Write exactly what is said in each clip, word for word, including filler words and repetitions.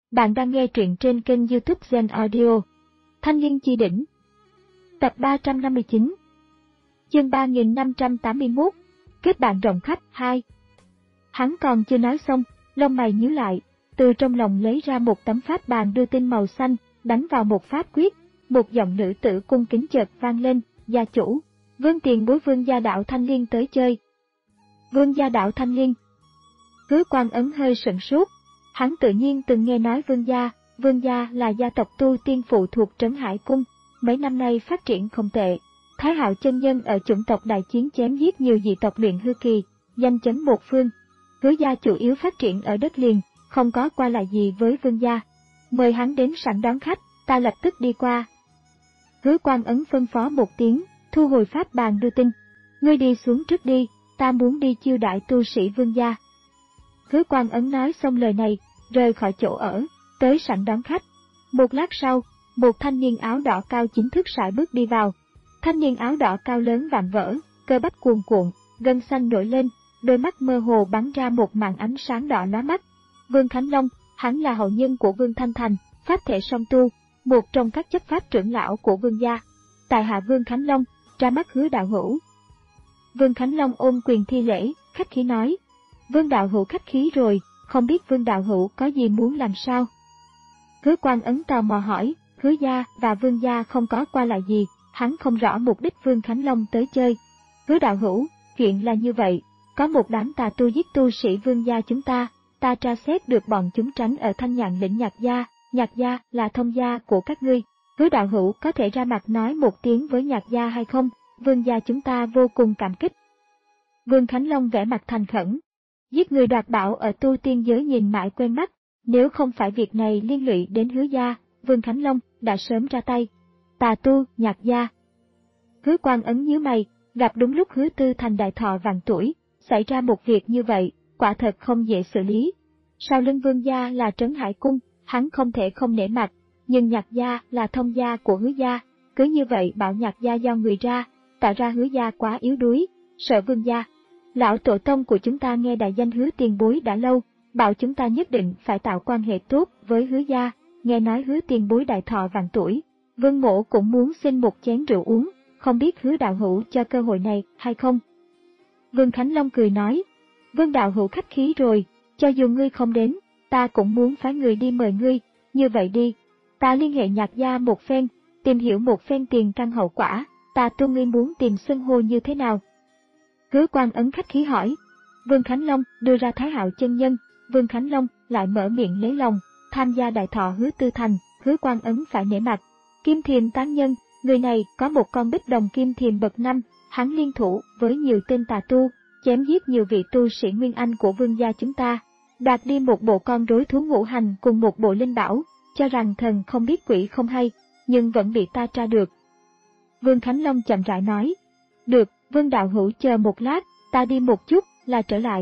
Bạn đang nghe truyện trên kênh YouTube Zen Audio. Thanh Niên Chi Đỉnh. Tập ba trăm năm mươi chín. Chương ba nghìn năm trăm tám mươi mốt. Kết bạn rộng khắp hai. Hắn còn chưa nói xong, lông mày nhíu lại, từ trong lòng lấy ra một tấm pháp bàn đưa tin màu xanh, đánh vào một pháp quyết, một giọng nữ tử cung kính chợt vang lên, "Gia chủ, Vương tiền bối Vương gia đạo Thanh Liên tới chơi." Vương gia đạo Thanh Liên. Hứa Quan Ấn hơi sửng sốt. Hắn tự nhiên từng nghe nói Vương gia, Vương gia là gia tộc tu tiên phụ thuộc Trấn Hải Cung, mấy năm nay phát triển không tệ. Thái Hạo chân nhân ở chủng tộc đại chiến chém giết nhiều dị tộc luyện hư kỳ, danh chấn một phương. Hứa gia chủ yếu phát triển ở đất liền, không có qua lại gì với Vương gia. Mời hắn đến sẵn đón khách, ta lập tức đi qua. Hứa Quan Ấn phân phó một tiếng, thu hồi pháp bàn đưa tin. Ngươi đi xuống trước đi, ta muốn đi chiêu đãi tu sĩ Vương gia. Hứa Quan Ấn nói xong lời này, rời khỏi chỗ ở, tới sảnh đón khách. Một lát sau, một thanh niên áo đỏ cao chính thức sải bước đi vào. Thanh niên áo đỏ cao lớn vạm vỡ, cơ bắp cuồn cuộn, gân xanh nổi lên, đôi mắt mơ hồ bắn ra một màn ánh sáng đỏ lóa mắt. Vương Khánh Long, hắn là hậu nhân của Vương Thanh Thành, pháp thể song tu, một trong các chấp pháp trưởng lão của Vương gia. Tại hạ Vương Khánh Long, ra mắt Hứa đạo hữu. Vương Khánh Long ôm quyền thi lễ, khách khí nói. Vương đạo hữu khách khí rồi, không biết Vương đạo hữu có gì muốn làm sao? Hứa Quan Ấn tò mò hỏi, Hứa gia và Vương gia không có qua lại gì, hắn không rõ mục đích Vương Khánh Long tới chơi. Hứa đạo hữu, chuyện là như vậy, có một đám tà tu giết tu sĩ Vương gia chúng ta, ta tra xét được bọn chúng tránh ở Thanh Nhạn lĩnh Nhạc gia, Nhạc gia là thông gia của các ngươi. Hứa đạo hữu có thể ra mặt nói một tiếng với Nhạc gia hay không? Vương gia chúng ta vô cùng cảm kích. Vương Khánh Long vẽ mặt thành khẩn. Giết người đoạt bảo ở tu tiên giới nhìn mãi quen mắt, nếu không phải việc này liên lụy đến Hứa gia, Vương Khánh Long đã sớm ra tay. Tà tu, Nhạc gia. Hứa Quan Ấn nhíu mày, gặp đúng lúc Hứa Tư Thành đại thọ vạn tuổi, xảy ra một việc như vậy, quả thật không dễ xử lý. Sau lưng Vương gia là Trấn Hải Cung, hắn không thể không nể mặt, nhưng Nhạc gia là thông gia của Hứa gia, cứ như vậy bảo Nhạc gia do người ra, tạo ra Hứa gia quá yếu đuối, sợ Vương gia. Lão tổ tông của chúng ta nghe đại danh Hứa tiền bối đã lâu, bảo chúng ta nhất định phải tạo quan hệ tốt với Hứa gia, nghe nói Hứa tiền bối đại thọ vạn tuổi, Vương mỗ cũng muốn xin một chén rượu uống, không biết Hứa đạo hữu cho cơ hội này hay không? Vương Khánh Long cười nói, Vương đạo hữu khách khí rồi, cho dù ngươi không đến, ta cũng muốn phái người đi mời ngươi, như vậy đi, ta liên hệ Nhạc gia một phen, tìm hiểu một phen tiền căn hậu quả, ta tu ngươi muốn tìm xưng hô như thế nào? Hứa Quan Ấn khách khí hỏi. Vương Khánh Long đưa ra Thái Hạo chân nhân, Vương Khánh Long lại mở miệng lấy lòng, tham gia đại thọ Hứa Tư Thành, Hứa Quan Ấn phải nể mặt. Kim Thiềm tán nhân, người này có một con bích đồng kim thiềm bậc năm, hắn liên thủ với nhiều tên tà tu, chém giết nhiều vị tu sĩ Nguyên Anh của Vương gia chúng ta, đoạt đi một bộ con rối thú ngũ hành cùng một bộ linh bảo, cho rằng thần không biết quỷ không hay, nhưng vẫn bị ta tra được. Vương Khánh Long chậm rãi nói, được, Vương đạo hữu chờ một lát, ta đi một chút, là trở lại.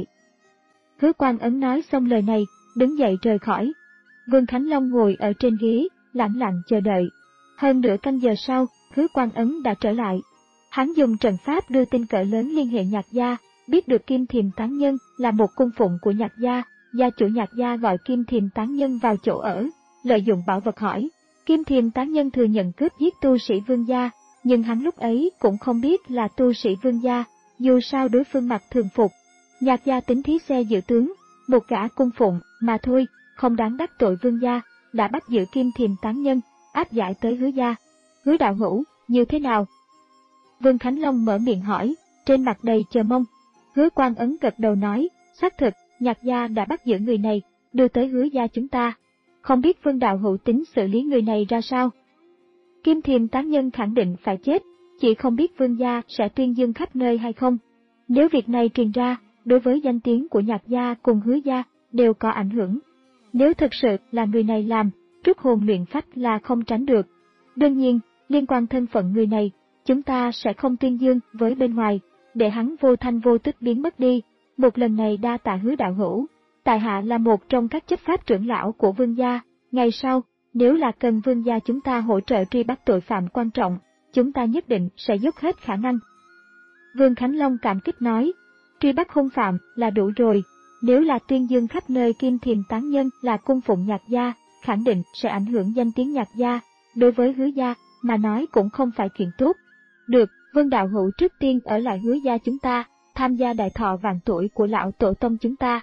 Hứa Quan Ấn nói xong lời này, đứng dậy rời khỏi. Vương Khánh Long ngồi ở trên ghế, lặng lặng chờ đợi. Hơn nửa canh giờ sau, Hứa Quan Ấn đã trở lại. Hắn dùng trận pháp đưa tin cỡ lớn liên hệ Nhạc gia, biết được Kim Thiềm tán nhân là một cung phụng của Nhạc gia, gia chủ Nhạc gia gọi Kim Thiềm tán nhân vào chỗ ở, lợi dụng bảo vật hỏi. Kim Thiềm tán nhân thừa nhận cướp giết tu sĩ Vương gia, nhưng hắn lúc ấy cũng không biết là tu sĩ Vương gia, dù sao đối phương mặc thường phục. Nhạc gia tính thí xe dự tướng, một gã cung phụng mà thôi, không đáng đắc tội Vương gia, đã bắt giữ Kim Thiềm tán nhân, áp giải tới Hứa gia. Hứa đạo hữu, như thế nào? Vương Khánh Long mở miệng hỏi, trên mặt đầy chờ mong. Hứa Quan Ấn gật đầu nói, xác thực, Nhạc gia đã bắt giữ người này, đưa tới Hứa gia chúng ta. Không biết Vương đạo hữu tính xử lý người này ra sao? Kim Thiềm tán nhân khẳng định phải chết, chỉ không biết Vương gia sẽ tuyên dương khắp nơi hay không. Nếu việc này truyền ra, đối với danh tiếng của Nhạc gia cùng Hứa gia đều có ảnh hưởng. Nếu thực sự là người này làm, trút hồn luyện phách là không tránh được. Đương nhiên, liên quan thân phận người này, chúng ta sẽ không tuyên dương với bên ngoài, để hắn vô thanh vô tức biến mất đi. Một lần này đa tạ Hứa đạo hữu, tại hạ là một trong các chấp pháp trưởng lão của Vương gia, ngày sau, nếu là cần Vương gia chúng ta hỗ trợ truy bắt tội phạm quan trọng, chúng ta nhất định sẽ dốc hết khả năng. Vương Khánh Long cảm kích nói, truy bắt hung phạm là đủ rồi, nếu là tuyên dương khắp nơi Kim Thiềm tán nhân là cung phụng Nhạc gia, khẳng định sẽ ảnh hưởng danh tiếng Nhạc gia, đối với Hứa gia mà nói cũng không phải chuyện tốt. Được, Vương đạo hữu trước tiên ở lại Hứa gia chúng ta, tham gia đại thọ vạn tuổi của lão tổ tông chúng ta.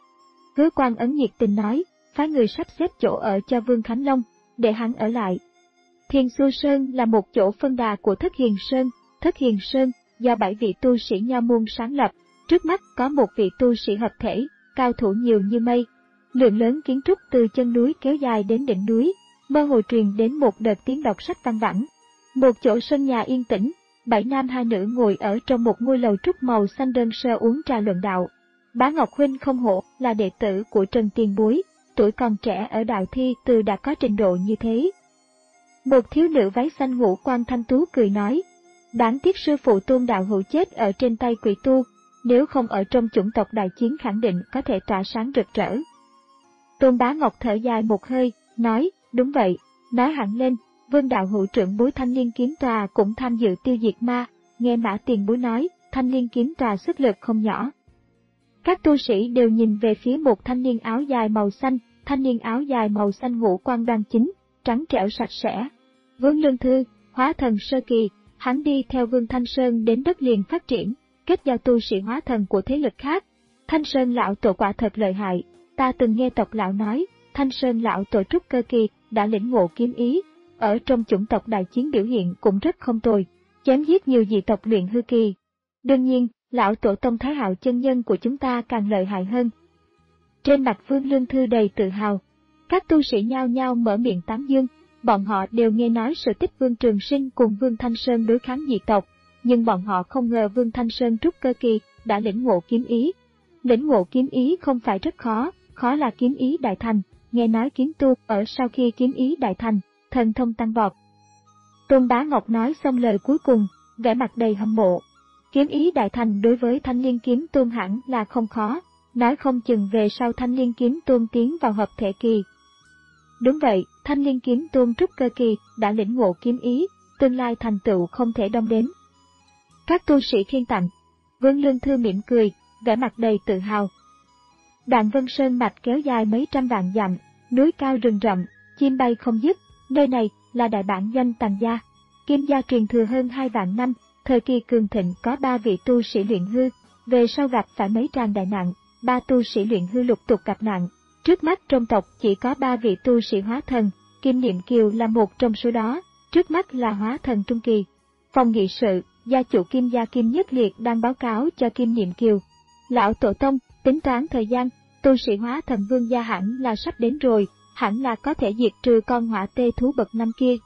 Hứa Quang Ấn nhiệt tình nói, phái người sắp xếp chỗ ở cho Vương Khánh Long, để hắn ở lại. Thiền Xu Sơn là một chỗ phân đà của Thất Hiền Sơn. Thất Hiền Sơn do bảy vị tu sĩ Nho môn sáng lập, trước mắt có một vị tu sĩ hợp thể, cao thủ nhiều như mây. Lượng lớn kiến trúc từ chân núi kéo dài đến đỉnh núi, mơ hồ truyền đến một đợt tiếng đọc sách vang vẳng. Một chỗ sân nhà yên tĩnh, bảy nam hai nữ ngồi ở trong một ngôi lầu trúc màu xanh đơn sơ uống trà luận đạo. Bá Ngọc Huynh không hổ là đệ tử của Trần Tiền Bối, tuổi còn trẻ ở đạo thi từ đã có trình độ như thế. Một thiếu nữ váy xanh ngũ quan thanh tú cười nói, đáng tiếc sư phụ Tôn đạo hữu chết ở trên tay quỷ tu, nếu không ở trong chủng tộc đại chiến khẳng định có thể tỏa sáng rực rỡ. Tôn Bá Ngọc thở dài một hơi, nói, đúng vậy, nói hẳn lên, Vương đạo hữu trưởng bối Thanh Liên Kiếm Tòa cũng tham dự tiêu diệt ma, nghe Mã Tiền Bối nói, Thanh Liên Kiếm Tòa sức lực không nhỏ. Các tu sĩ đều nhìn về phía một thanh niên áo dài màu xanh, thanh niên áo dài màu xanh ngũ quan đoan chính, trắng trẻo sạch sẽ. Vương Lương Thư, hóa thần sơ kỳ, hắn đi theo Vương Thanh Sơn đến đất liền phát triển, kết giao tu sĩ hóa thần của thế lực khác. Thanh Sơn lão tổ quả thật lợi hại, ta từng nghe tộc lão nói, Thanh Sơn lão tổ trúc cơ kỳ đã lĩnh ngộ kiếm ý, ở trong chủng tộc đại chiến biểu hiện cũng rất không tồi, chém giết nhiều dị tộc luyện hư kỳ. Đương nhiên, lão tổ tông Thái Hạo chân nhân của chúng ta càng lợi hại hơn. Trên mặt Vương Lương Thư đầy tự hào, các tu sĩ nhao nhao mở miệng tán dương, bọn họ đều nghe nói sự tích Vương Trường Sinh cùng Vương Thanh Sơn đối kháng dị tộc, nhưng bọn họ không ngờ Vương Thanh Sơn trúc cơ kỳ đã lĩnh ngộ kiếm ý. Lĩnh ngộ kiếm ý không phải rất khó, khó là kiếm ý đại thành, nghe nói kiếm tu ở sau khi kiếm ý đại thành, thần thông tăng vọt. Tôn Bá Ngọc nói xong lời cuối cùng, vẻ mặt đầy hâm mộ. Kiếm ý đại thành đối với Thanh Liên Kiếm Tôn hẳn là không khó, nói không chừng về sau Thanh Liên Kiếm Tôn tiến vào hợp thể kỳ. Đúng vậy, Thanh Liên Kiếm Tôn trúc cơ kỳ đã lĩnh ngộ kiếm ý, tương lai thành tựu không thể đong đếm. Các tu sĩ khen tặng, Vương Lương Thư mỉm cười, vẻ mặt đầy tự hào. Đoạn Vân Sơn mạch kéo dài mấy trăm vạn dặm, núi cao rừng rậm, chim bay không dứt, nơi này là đại bản doanh Tần gia. Kim gia truyền thừa hơn hai vạn năm, thời kỳ cường thịnh có ba vị tu sĩ luyện hư, về sau gặp phải mấy tràng đại nạn, ba tu sĩ luyện hư lục tục gặp nạn. Trước mắt trong tộc chỉ có ba vị tu sĩ hóa thần, Kim Niệm Kiều là một trong số đó, trước mắt là hóa thần trung kỳ. Phòng nghị sự, gia chủ Kim gia Kim Nhất Liệt đang báo cáo cho Kim Niệm Kiều. Lão tổ tông, tính toán thời gian, tu sĩ hóa thần Vương gia hẳn là sắp đến rồi, hẳn là có thể diệt trừ con hỏa tê thú bậc năm kia.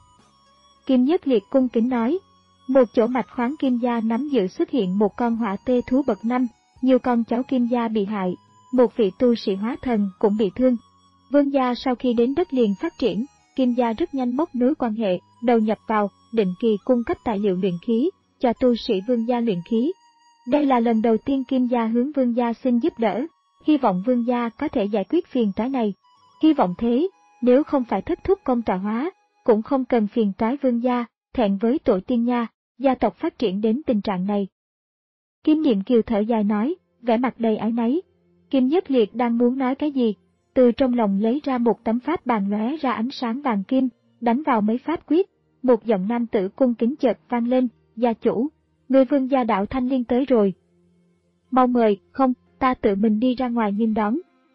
Kim Nhất Liệt cung kính nói, một chỗ mạch khoáng Kim gia nắm giữ xuất hiện một con hỏa tê thú bậc năm, nhiều con cháu Kim gia bị hại, một vị tu sĩ hóa thần cũng bị thương. Vương gia sau khi đến đất liền phát triển, Kim gia rất nhanh móc nối quan hệ, đầu nhập vào, định kỳ cung cấp tài liệu luyện khí, cho tu sĩ Vương gia luyện khí. Đây là lần đầu tiên Kim gia hướng Vương gia xin giúp đỡ, hy vọng Vương gia có thể giải quyết phiền toái này. Hy vọng thế, nếu không phải thất thúc công tọa hóa, cũng không cần phiền toái Vương gia, thẹn với tổ tiên nha, gia tộc phát triển đến tình trạng này. Kim Niệm Kiều thở dài nói, vẻ mặt đầy áy náy. Kim Nhất Liệt đang muốn nói cái gì, từ trong lòng lấy ra một tấm pháp bàn lóe ra ánh sáng vàng kim, đánh vào mấy pháp quyết, một giọng nam tử cung kính chợt vang lên, gia chủ, người Vương gia đạo Thanh Liên tới rồi. Mau mời, không, ta tự mình đi ra ngoài nghênh đón.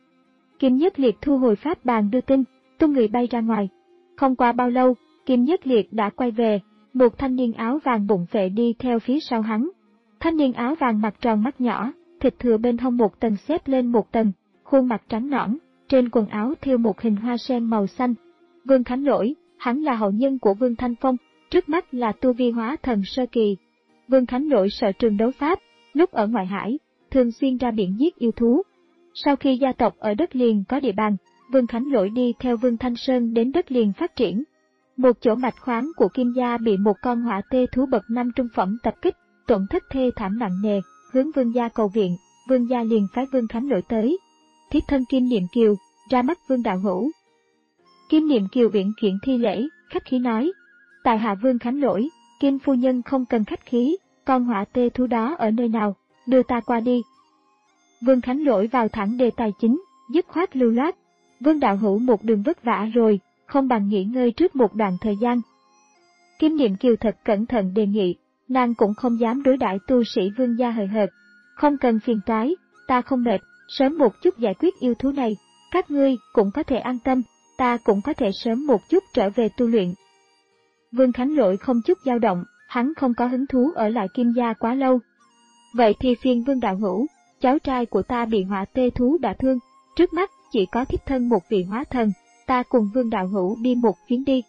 Kim Nhất Liệt thu hồi pháp bàn đưa tin, tung người bay ra ngoài. Không qua bao lâu, Kim Nhất Liệt đã quay về, một thanh niên áo vàng bụng phệ đi theo phía sau hắn. Thanh niên áo vàng mặt tròn mắt nhỏ, thịt thừa bên hông một tầng xếp lên một tầng, khuôn mặt trắng nõn, trên quần áo thêu một hình hoa sen màu xanh. Vương Khánh Lỗi, hắn là hậu nhân của Vương Thanh Phong, trước mắt là tu vi hóa thần sơ kỳ. Vương Khánh Lỗi sở trường đấu pháp, lúc ở ngoại hải, thường xuyên ra biển giết yêu thú. Sau khi gia tộc ở đất liền có địa bàn, Vương Khánh Lỗi đi theo Vương Thanh Sơn đến đất liền phát triển. Một chỗ mạch khoáng của Kim gia bị một con hỏa tê thú bậc năm trung phẩm tập kích, tổn thất thê thảm nặng nề, hướng Vương gia cầu viện, Vương gia liền phái Vương Khánh Lỗi tới. Thiếp thân Kim Niệm Kiều, ra mắt Vương đạo hữu. Kim Niệm Kiều uyển chuyển thi lễ, khách khí nói, tại hạ Vương Khánh Lỗi, Kim phu nhân không cần khách khí, con hỏa tê thú đó ở nơi nào, đưa ta qua đi. Vương Khánh Lỗi vào thẳng đề tài chính, dứt khoát lưu loát. Vương đạo hữu một đường vất vả rồi, không bằng nghỉ ngơi trước một đoạn thời gian. Kim Niệm Kiều thật cẩn thận đề nghị, nàng cũng không dám đối đãi tu sĩ Vương gia hời hợt. Không cần phiền toái, ta không mệt, sớm một chút giải quyết yêu thú này, các ngươi cũng có thể an tâm, ta cũng có thể sớm một chút trở về tu luyện. Vương Khánh Lỗi không chút dao động, hắn không có hứng thú ở lại Kim gia quá lâu. Vậy thì phiền Vương đạo hữu, cháu trai của ta bị hỏa tê thú đả thương, trước mắt chỉ có thiếp thân một vị hóa thần, ta cùng Vương đạo hữu đi một chuyến đi.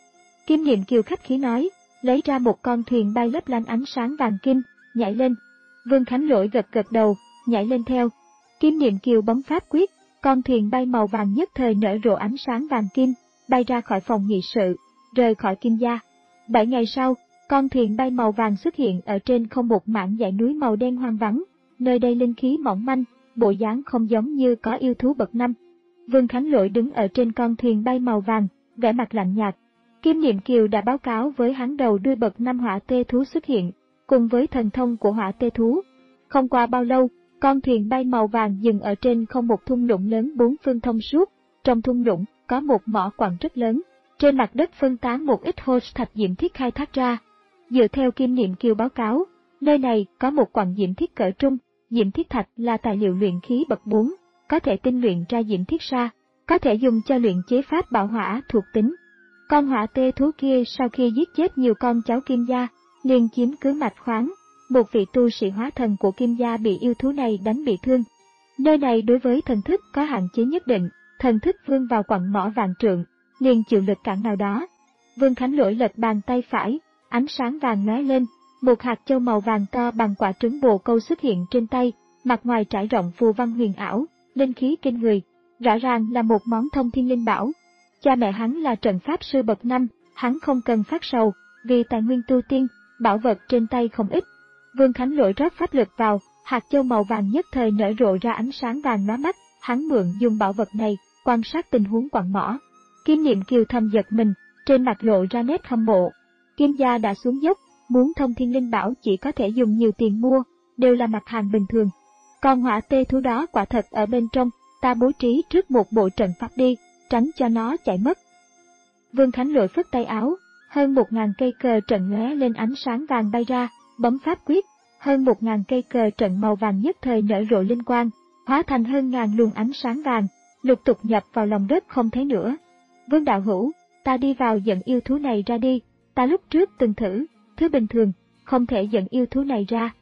Kim Niệm Kiều khách khí nói, lấy ra một con thuyền bay lấp lánh ánh sáng vàng kim, nhảy lên. Vương Khánh Lỗi gật gật đầu, nhảy lên theo. Kim Niệm Kiều bấm pháp quyết, con thuyền bay màu vàng nhất thời nở rộ ánh sáng vàng kim, bay ra khỏi phòng nghị sự, rời khỏi Kim gia. Bảy ngày sau, con thuyền bay màu vàng xuất hiện ở trên không một mảng dãy núi màu đen hoang vắng, nơi đây linh khí mỏng manh, bộ dáng không giống như có yêu thú bậc năm. Vương Khánh Lỗi đứng ở trên con thuyền bay màu vàng, vẻ mặt lạnh nhạt. Kim Niệm Kiều đã báo cáo với hắn đầu đuôi bậc năm hỏa tê thú xuất hiện, cùng với thần thông của hỏa tê thú. Không qua bao lâu, con thuyền bay màu vàng dừng ở trên không một thung lũng lớn bốn phương thông suốt. Trong thung lũng có một mỏ quặng rất lớn, trên mặt đất phân tán một ít hô thạch diễm thiết khai thác ra. Dựa theo Kim Niệm Kiều báo cáo, nơi này có một quặng diễm thiết cỡ trung, diễm thiết thạch là tài liệu luyện khí bậc bốn, có thể tinh luyện ra diễm thiết sa, có thể dùng cho luyện chế pháp bảo hỏa thuộc tính. Con hỏa tê thú kia sau khi giết chết nhiều con cháu Kim gia, liền chiếm cứ mạch khoáng. Một vị tu sĩ hóa thần của Kim gia bị yêu thú này đánh bị thương. Nơi này đối với thần thức có hạn chế nhất định, thần thức vươn vào quặng mỏ vàng trượng, liền chịu lực cản nào đó. Vương Khánh Lỗi lật bàn tay phải, ánh sáng vàng lóe lên, một hạt châu màu vàng to bằng quả trứng bồ câu xuất hiện trên tay, mặt ngoài trải rộng phù văn huyền ảo, linh khí kinh người, rõ ràng là một món thông thiên linh bảo. Cha mẹ hắn là trận pháp sư bậc năm, hắn không cần phát sầu, vì tài nguyên tu tiên, bảo vật trên tay không ít. Vương Khánh Lỗi rót pháp lực vào, hạt châu màu vàng nhất thời nở rộ ra ánh sáng vàng lóa mắt, hắn mượn dùng bảo vật này, quan sát tình huống quặng mỏ. Kim Niệm Kiều thầm giật mình, trên mặt lộ ra nét hâm mộ. Kim gia đã xuống dốc, muốn thông thiên linh bảo chỉ có thể dùng nhiều tiền mua, đều là mặt hàng bình thường. Còn hỏa tê thú đó quả thật ở bên trong, ta bố trí trước một bộ trận pháp đi, tránh cho nó chạy mất. Vương Khánh Lỗi phất tay áo, hơn một ngàn cây cờ trận lóe lên ánh sáng vàng bay ra, bấm pháp quyết, hơn một ngàn cây cờ trận màu vàng nhất thời nở rộ linh quang, hóa thành hơn ngàn luồng ánh sáng vàng, lục tục nhập vào lòng đất không thấy nữa. Vương đạo hữu, ta đi vào dẫn yêu thú này ra đi, ta lúc trước từng thử, thứ bình thường, không thể dẫn yêu thú này ra.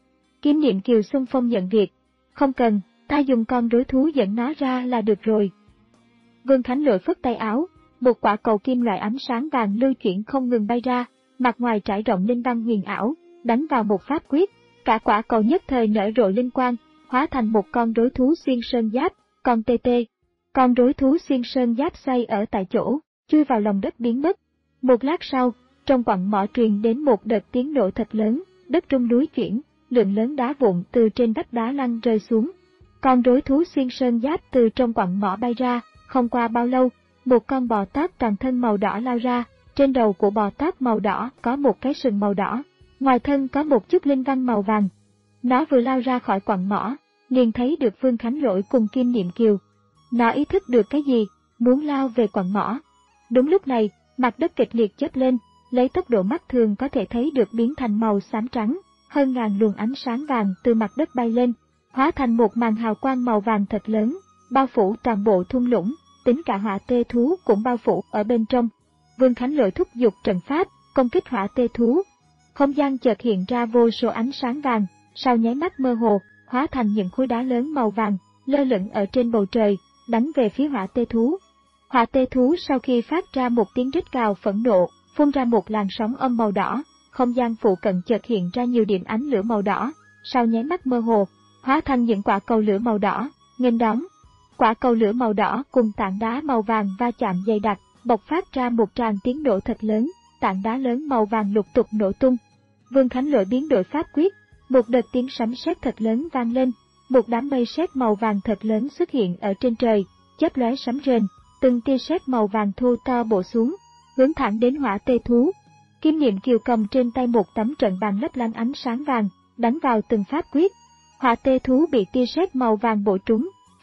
Kim Niệm Kiều xung phong nhận việc, không cần, ta dùng con rối thú dẫn nó ra là được rồi. Vương Khánh Lỗi phất tay áo, một quả cầu kim loại ánh sáng vàng lưu chuyển không ngừng bay ra, mặt ngoài trải rộng linh văn huyền ảo, đánh vào một pháp quyết, cả quả cầu nhất thời nở rộ linh quang, hóa thành một con rối thú xuyên sơn giáp, con tê tê. Con rối thú xuyên sơn giáp xoay ở tại chỗ, chui vào lòng đất biến mất. Một lát sau, trong quặng mỏ truyền đến một đợt tiếng nổ thật lớn, đất rung núi chuyển, lượng lớn đá vụn từ trên vách đá lăn rơi xuống. Con rối thú xuyên sơn giáp từ trong quặng mỏ bay ra, không qua bao lâu, một con bò tót toàn thân màu đỏ lao ra, trên đầu của bò tót màu đỏ có một cái sừng màu đỏ, ngoài thân có một chút linh văn màu vàng. Nó vừa lao ra khỏi quặng mỏ, liền thấy được Vương Khánh Lỗi cùng Kim Niệm Kiều. Nó ý thức được cái gì, muốn lao về quặng mỏ. Đúng lúc này, mặt đất kịch liệt chớp lên, lấy tốc độ mắt thường có thể thấy được biến thành màu xám trắng, hơn ngàn luồng ánh sáng vàng từ mặt đất bay lên, hóa thành một màn hào quang màu vàng thật lớn, bao phủ toàn bộ thung lũng, tính cả hỏa tê thú cũng bao phủ ở bên trong. Vương Khánh Lỗi thúc giục trận pháp, công kích hỏa tê thú. Không gian chợt hiện ra vô số ánh sáng vàng, sau nháy mắt mơ hồ, hóa thành những khối đá lớn màu vàng, lơ lửng ở trên bầu trời, đánh về phía hỏa tê thú. Hỏa tê thú sau khi phát ra một tiếng rít gào phẫn nộ, phun ra một làn sóng âm màu đỏ, không gian phụ cận chợt hiện ra nhiều điểm ánh lửa màu đỏ, sau nháy mắt mơ hồ, hóa thành những quả cầu lửa màu đỏ, nghênh đón. Quả cầu lửa màu đỏ cùng tảng đá màu vàng va chạm dày đặc, bộc phát ra một tràng tiếng nổ thật lớn, tảng đá lớn màu vàng lục tục nổ tung. Vương Khánh Lỗi biến đổi pháp quyết, một đợt tiếng sấm sét thật lớn vang lên, một đám mây sét màu vàng thật lớn xuất hiện ở trên trời, chớp lóe sấm rền, từng tia sét màu vàng thô to bổ xuống, hướng thẳng đến hỏa tê thú. Kim Niệm Kiều cầm trên tay một tấm trận bàn lấp lánh ánh sáng vàng, đánh vào từng pháp quyết. Hỏa tê thú bị tia sét màu vàng bổ trúng, phát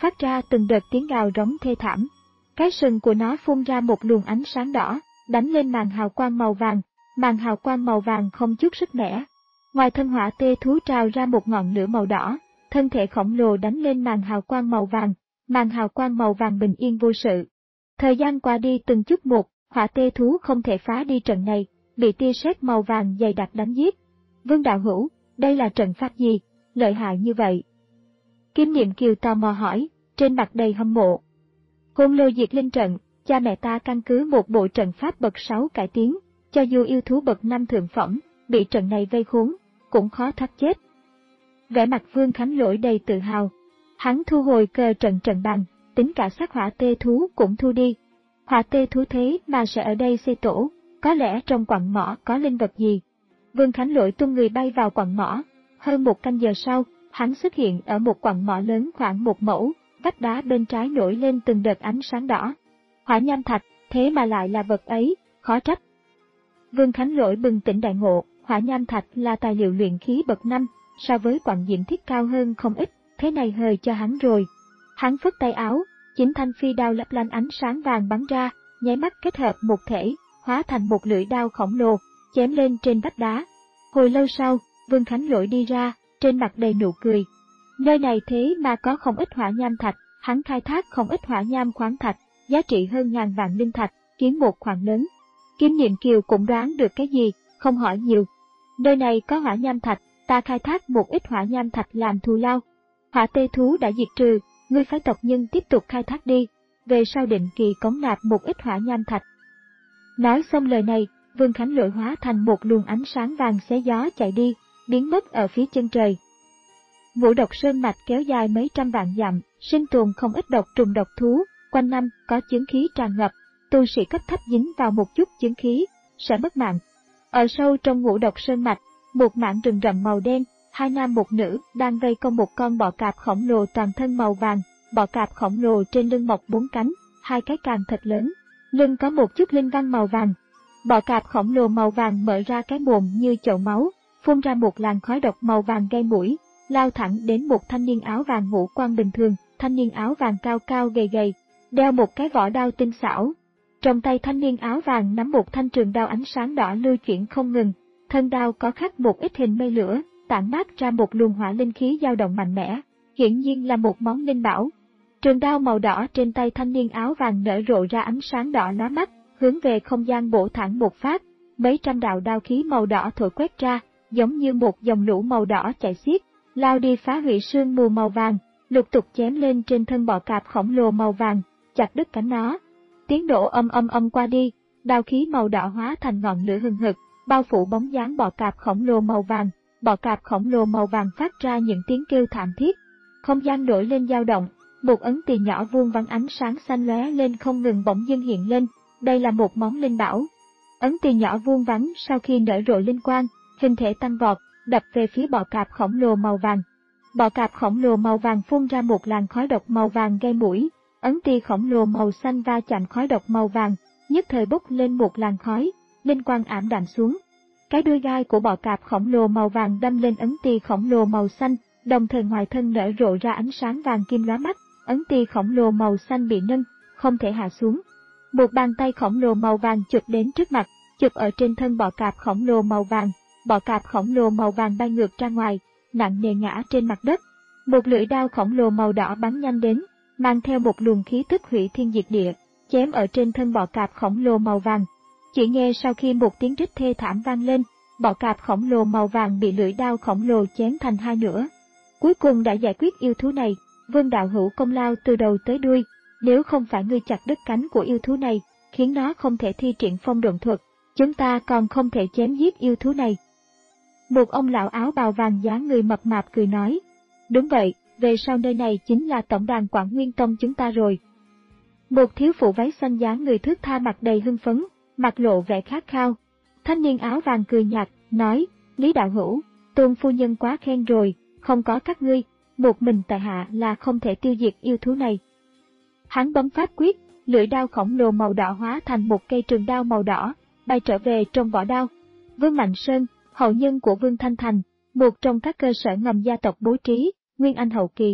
phát ra từng đợt tiếng gào rống thê thảm. Cái sừng của nó phun ra một luồng ánh sáng đỏ, đánh lên màn hào quang màu vàng, màn hào quang màu vàng không chút sức mẻ. Ngoài thân hỏa tê thú trào ra một ngọn lửa màu đỏ, thân thể khổng lồ đánh lên màn hào quang màu vàng, màn hào quang màu vàng bình yên vô sự. Thời gian qua đi từng chút một, hỏa tê thú không thể phá đi trận này, bị tia sét màu vàng dày đặc đánh giết. Vương đạo hữu, đây là trận pháp gì, lợi hại như vậy? Kim Niệm Kiều tò mò hỏi, trên mặt đầy hâm mộ. Hồn lô diệt linh trận, cha mẹ ta căn cứ một bộ trận pháp bậc sáu cải tiến, cho dù yêu thú bậc năm thượng phẩm, bị trận này vây khốn, cũng khó thoát chết. Vẻ mặt Vương Khánh Lỗi đầy tự hào. Hắn thu hồi cờ trận trận bàn, tính cả xác hỏa tê thú cũng thu đi. Hỏa tê thú thế mà sẽ ở đây xây tổ, có lẽ trong quặng mỏ có linh vật gì. Vương Khánh Lỗi tung người bay vào quặng mỏ. Hơn một canh giờ sau, hắn xuất hiện ở một quặng mỏ lớn khoảng một mẫu, vách đá bên trái nổi lên từng đợt ánh sáng đỏ. Hỏa nham thạch, thế mà lại là vật ấy, khó trách. Vương Khánh Lỗi bừng tỉnh đại ngộ, hỏa nham thạch là tài liệu luyện khí bậc năm, so với quặng diễm thiết cao hơn không ít, thế này hời cho hắn rồi. Hắn phất tay áo, chín thanh phi đao lấp lánh ánh sáng vàng bắn ra, nháy mắt kết hợp một thể, hóa thành một lưỡi đao khổng lồ, chém lên trên vách đá. Hồi lâu sau, Vương Khánh Lỗi đi ra, trên mặt đầy nụ cười. Nơi này thế mà có không ít hỏa nham thạch, hắn khai thác không ít hỏa nham khoáng thạch, giá trị hơn ngàn vạn linh thạch, kiếm một khoản lớn. Kim Niệm Kiều cũng đoán được cái gì, không hỏi nhiều. Nơi này có hỏa nham thạch, ta khai thác một ít hỏa nham thạch làm thù lao. Hỏa tê thú đã diệt trừ, ngươi phái tộc nhân tiếp tục khai thác đi, về sau định kỳ cống nạp một ít hỏa nham thạch. Nói xong lời này, Vương Khánh Lỗi hóa thành một luồng ánh sáng vàng xé gió chạy đi, biến mất ở phía chân trời. Ngũ độc sơn mạch kéo dài mấy trăm vạn dặm, sinh tồn không ít độc trùng độc thú, quanh năm có chứng khí tràn ngập, tu sĩ cấp thấp dính vào một chút chứng khí, sẽ mất mạng. Ở sâu trong ngũ độc sơn mạch, một mảng rừng rậm màu đen, hai nam một nữ đang vây công một con bọ cạp khổng lồ toàn thân màu vàng, bọ cạp khổng lồ trên lưng mọc bốn cánh, hai cái càng thật lớn, lưng có một chút linh văn màu vàng. Bọ cạp khổng lồ màu vàng mở ra cái mồm như chậu máu, phun ra một làn khói độc màu vàng gây mũi, lao thẳng đến một thanh niên áo vàng ngũ quan bình thường. Thanh niên áo vàng cao cao gầy gầy, đeo một cái vỏ đao tinh xảo. Trong tay thanh niên áo vàng nắm một thanh trường đao ánh sáng đỏ lưu chuyển không ngừng, thân đao có khắc một ít hình mây lửa, tản mát ra một luồng hỏa linh khí dao động mạnh mẽ, hiển nhiên là một món linh bảo. Trường đao màu đỏ trên tay thanh niên áo vàng nở rộ ra ánh sáng đỏ lóa mắt, hướng về không gian bổ thẳng một phát, mấy trăm đạo đao khí màu đỏ thổi quét ra, giống như một dòng lũ màu đỏ chảy xiết, lao đi phá hủy sương mù màu vàng, lục tục chém lên trên thân bọ cạp khổng lồ màu vàng, chặt đứt cánh nó. Tiếng nổ âm âm âm qua đi, đao khí màu đỏ hóa thành ngọn lửa hừng hực, bao phủ bóng dáng bọ cạp khổng lồ màu vàng. Bọ cạp khổng lồ màu vàng phát ra những tiếng kêu thảm thiết. Không gian nổi lên dao động, một ấn tỳ nhỏ vuông vắn ánh sáng xanh lóe lên không ngừng bỗng dưng hiện lên. Đây là một món linh bảo. Ấn tỳ nhỏ vuông vắn sau khi nở rộ linh quang, hình thể tăng vọt, đập về phía bọ cạp khổng lồ màu vàng. Bọ cạp khổng lồ màu vàng phun ra một làn khói độc màu vàng gây mũi, ấn tỳ khổng lồ màu xanh va chạm khói độc màu vàng, nhất thời bốc lên một làn khói, linh quang ảm đạm xuống. Cái đuôi gai của bọ cạp khổng lồ màu vàng đâm lên ấn tỳ khổng lồ màu xanh, đồng thời ngoài thân nở rộ ra ánh sáng vàng kim lóa mắt, ấn tỳ khổng lồ màu xanh bị nâng, không thể hạ xuống. Một bàn tay khổng lồ màu vàng chụp đến trước mặt, chụp ở trên thân bọ cạp khổng lồ màu vàng, bọ cạp khổng lồ màu vàng bay ngược ra ngoài, nặng nề ngã trên mặt đất. Một lưỡi đao khổng lồ màu đỏ bắn nhanh đến, mang theo một luồng khí tức hủy thiên diệt địa, chém ở trên thân bọ cạp khổng lồ màu vàng. Chỉ nghe sau khi một tiếng rít thê thảm vang lên, bọ cạp khổng lồ màu vàng bị lưỡi đao khổng lồ chém thành hai nửa. Cuối cùng đã giải quyết yêu thú này, Vương đạo hữu công lao từ đầu tới đuôi, nếu không phải ngươi chặt đứt cánh của yêu thú này, khiến nó không thể thi triển phong độn thuật, chúng ta còn không thể chém giết yêu thú này. Một ông lão áo bào vàng dáng người mập mạp cười nói, đúng vậy, về sau nơi này chính là tổng đàn Quảng Nguyên Tông chúng ta rồi. Một thiếu phụ váy xanh dáng người thướt tha mặt đầy hưng phấn, mặt lộ vẻ khát khao. Thanh niên áo vàng cười nhạt, nói, Lý đạo hữu, Tôn phu nhân quá khen rồi, không có các ngươi, một mình tại hạ là không thể tiêu diệt yêu thú này. Hắn bấm pháp quyết, lưỡi đao khổng lồ màu đỏ hóa thành một cây trường đao màu đỏ, bay trở về trong vỏ đao. Vương Mạnh Sơn, hậu nhân của Vương Thanh Thành, một trong các cơ sở ngầm gia tộc bố trí, Nguyên Anh hậu kỳ.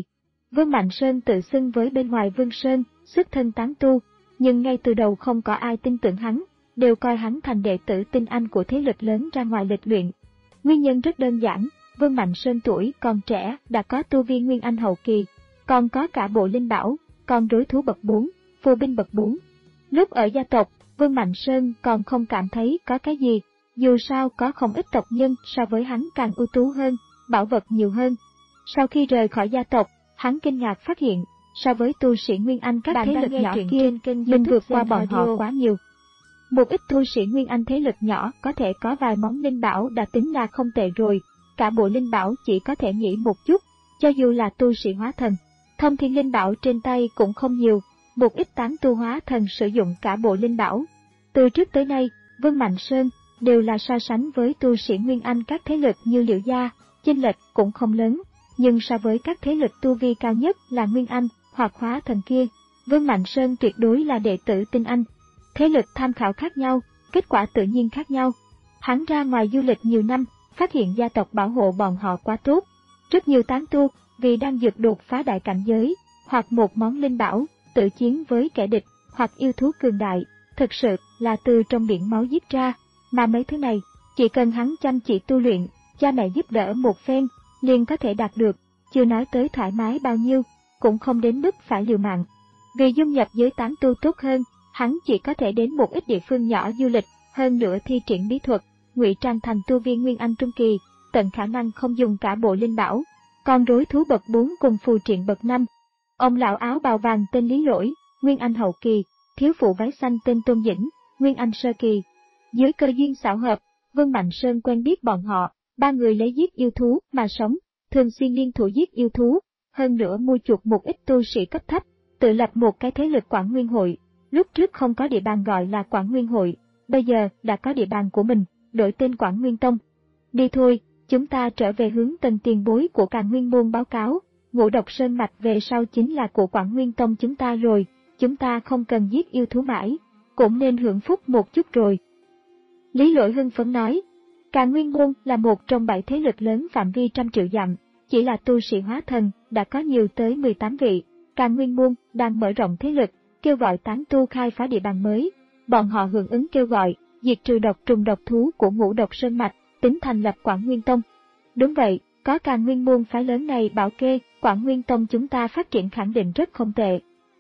Vương Mạnh Sơn tự xưng với bên ngoài Vương Sơn, xuất thân tán tu, nhưng ngay từ đầu không có ai tin tưởng hắn, đều coi hắn thành đệ tử tinh anh của thế lực lớn ra ngoài lịch luyện. Nguyên nhân rất đơn giản, Vương Mạnh Sơn tuổi còn trẻ đã có tu vi Nguyên Anh hậu kỳ, còn có cả bộ linh bảo, còn đối thú bậc bốn, phù binh bậc bốn. Lúc ở gia tộc, Vương Mạnh Sơn còn không cảm thấy có cái gì, dù sao có không ít tộc nhân so với hắn càng ưu tú hơn, bảo vật nhiều hơn. Sau khi rời khỏi gia tộc, hắn kinh ngạc phát hiện, so với tu sĩ Nguyên Anh các Bạn thế đang lực nghe nhỏ truyện kia, trên kênh mình YouTube vượt qua Zen bọn họ Audio. quá nhiều. Một ít tu sĩ Nguyên Anh thế lực nhỏ có thể có vài món linh bảo đã tính là không tệ rồi, cả bộ linh bảo chỉ có thể nghĩ một chút, cho dù là tu sĩ hóa thần. Thông thiên linh bảo trên tay cũng không nhiều, một ít tán tu hóa thần sử dụng cả bộ linh bảo. Từ trước tới nay, Vương Mạnh Sơn đều là so sánh với tu sĩ Nguyên Anh các thế lực như Liễu Gia, chênh lệch cũng không lớn, nhưng so với các thế lực tu vi cao nhất là Nguyên Anh hoặc hóa thần kia, Vương Mạnh Sơn tuyệt đối là đệ tử tinh anh. Thế lực tham khảo khác nhau, kết quả tự nhiên khác nhau. Hắn ra ngoài du lịch nhiều năm, phát hiện gia tộc bảo hộ bọn họ quá tốt. Rất nhiều tán tu, vì đang dược đột phá đại cảnh giới, hoặc một món linh bảo, tự chiến với kẻ địch, hoặc yêu thú cường đại, thực sự là từ trong biển máu giết ra, mà mấy thứ này, chỉ cần hắn chăm chỉ tu luyện, cha mẹ giúp đỡ một phen, liền có thể đạt được, chưa nói tới thoải mái bao nhiêu, cũng không đến mức phải liều mạng. Vì dung nhập giới tán tu tốt hơn, hắn chỉ có thể đến một ít địa phương nhỏ du lịch, hơn nữa thi triển bí thuật, ngụy trang thành tu viên Nguyên Anh trung kỳ, tận khả năng không dùng cả bộ linh bảo, còn đối thú bậc bốn cùng phù triện bậc năm. Ông lão áo bào vàng tên Lý Lỗi, Nguyên Anh hậu kỳ, thiếu phụ váy xanh tên Tôn Dĩnh, Nguyên Anh sơ kỳ. Dưới cơ duyên xảo hợp, Vương Mạnh Sơn quen biết bọn họ, ba người lấy giết yêu thú mà sống, thường xuyên liên thủ giết yêu thú, hơn nữa mua chuộc một ít tu sĩ cấp thấp, tự lập một cái thế lực Quảng Nguyên Hội. Lúc trước không có địa bàn gọi là Quảng Nguyên Hội, bây giờ đã có địa bàn của mình, đổi tên Quảng Nguyên Tông. Đi thôi, chúng ta trở về hướng Tần tiền bối của Càn Nguyên Môn báo cáo, Ngũ Độc Sơn Mạch về sau chính là của Quảng Nguyên Tông chúng ta rồi, chúng ta không cần giết yêu thú mãi, cũng nên hưởng phúc một chút rồi. Lý Lỗi hưng phấn nói, Càn Nguyên Môn là một trong bảy thế lực lớn phạm vi trăm triệu dặm, chỉ là tu sĩ hóa thần, đã có nhiều tới mười tám vị. Càn Nguyên Môn đang mở rộng thế lực, kêu gọi tán tu khai phá địa bàn mới. Bọn họ hưởng ứng kêu gọi, diệt trừ độc trùng độc thú của Ngũ Độc Sơn Mạch, tính thành lập Quảng Nguyên Tông. Đúng vậy, có Càn Nguyên Môn phái lớn này bảo kê, Quảng Nguyên Tông chúng ta phát triển khẳng định rất không tệ.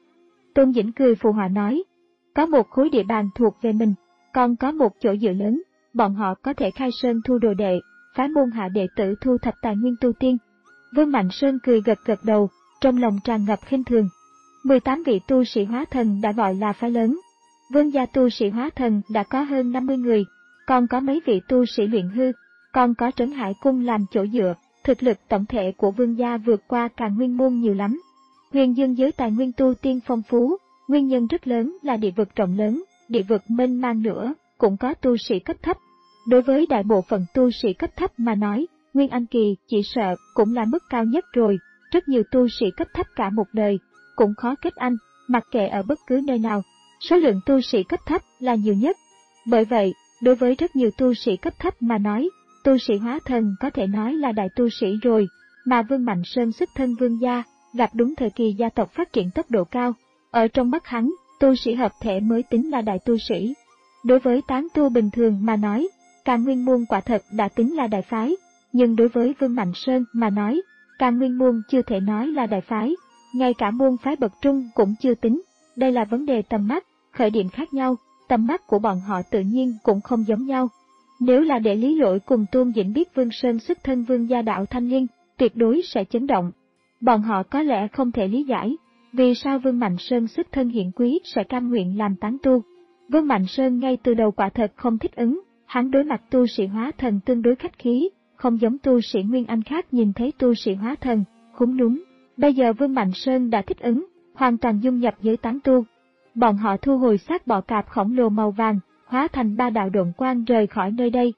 Tôn Dĩnh cười phù hòa nói, có một khối địa bàn thuộc về mình, còn có một chỗ dựa lớn, bọn họ có thể khai sơn thu đồ đệ, phái môn hạ đệ tử thu thập tài nguyên tu tiên. Vương Mạnh Sơn cười gật gật đầu, trong lòng tràn ngập khinh thường. mười tám vị tu sĩ hóa thần đã gọi là phái lớn. Vương gia tu sĩ hóa thần đã có hơn năm mươi người, còn có mấy vị tu sĩ luyện hư, còn có Trấn Hải Cung làm chỗ dựa, thực lực tổng thể của vương gia vượt qua Càn Nguyên Môn nhiều lắm. Huyền Dương giới tài nguyên tu tiên phong phú, nguyên nhân rất lớn là địa vực rộng lớn, địa vực mênh mang nữa, cũng có tu sĩ cấp thấp. Đối với đại bộ phận tu sĩ cấp thấp mà nói, Nguyên Anh kỳ chỉ sợ cũng là mức cao nhất rồi, rất nhiều tu sĩ cấp thấp cả một đời, cũng khó kết anh, mặc kệ ở bất cứ nơi nào, số lượng tu sĩ cấp thấp là nhiều nhất. Bởi vậy, đối với rất nhiều tu sĩ cấp thấp mà nói, tu sĩ hóa thần có thể nói là đại tu sĩ rồi, mà Vương Mạnh Sơn xuất thân vương gia, gặp đúng thời kỳ gia tộc phát triển tốc độ cao. Ở trong mắt hắn, tu sĩ hợp thể mới tính là đại tu sĩ. Đối với tán tu bình thường mà nói, Càn Nguyên Môn quả thật đã tính là đại phái, nhưng đối với Vương Mạnh Sơn mà nói, Càn Nguyên Môn chưa thể nói là đại phái, ngay cả môn phái bậc trung cũng chưa tính. Đây là vấn đề tầm mắt, khởi điểm khác nhau, tầm mắt của bọn họ tự nhiên cũng không giống nhau. Nếu là để Lý Lỗi cùng Tôn Dĩnh biết Vương Sơn xuất thân vương gia đạo Thanh Liên, tuyệt đối sẽ chấn động. Bọn họ có lẽ không thể lý giải, vì sao Vương Mạnh Sơn xuất thân hiển quý sẽ cam nguyện làm tán tu. Vương Mạnh Sơn ngay từ đầu quả thật không thích ứng, hắn đối mặt tu sĩ hóa thần tương đối khách khí, không giống tu sĩ Nguyên Anh khác nhìn thấy tu sĩ hóa thần, khúm núm. Bây giờ Vương Mạnh Sơn đã thích ứng, hoàn toàn dung nhập với tán tu. Bọn họ thu hồi xác bọ cạp khổng lồ màu vàng, hóa thành ba đạo độn quang rời khỏi nơi đây.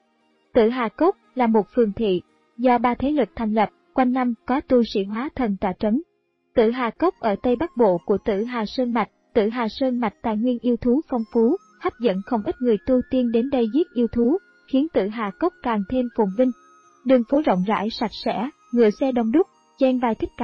Tử Hà Cốc là một phường thị, do ba thế lực thành lập, quanh năm có tu sĩ hóa thần tọa trấn. Tử Hà Cốc ở tây bắc bộ của Tử Hà Sơn Mạch, Tử Hà Sơn Mạch tài nguyên yêu thú phong phú, hấp dẫn không ít người tu tiên đến đây giết yêu thú, khiến Tử Hà Cốc càng thêm phồn vinh. Đường phố rộng rãi sạch sẽ, ngựa xe đông đúc, chen vai thích cánh,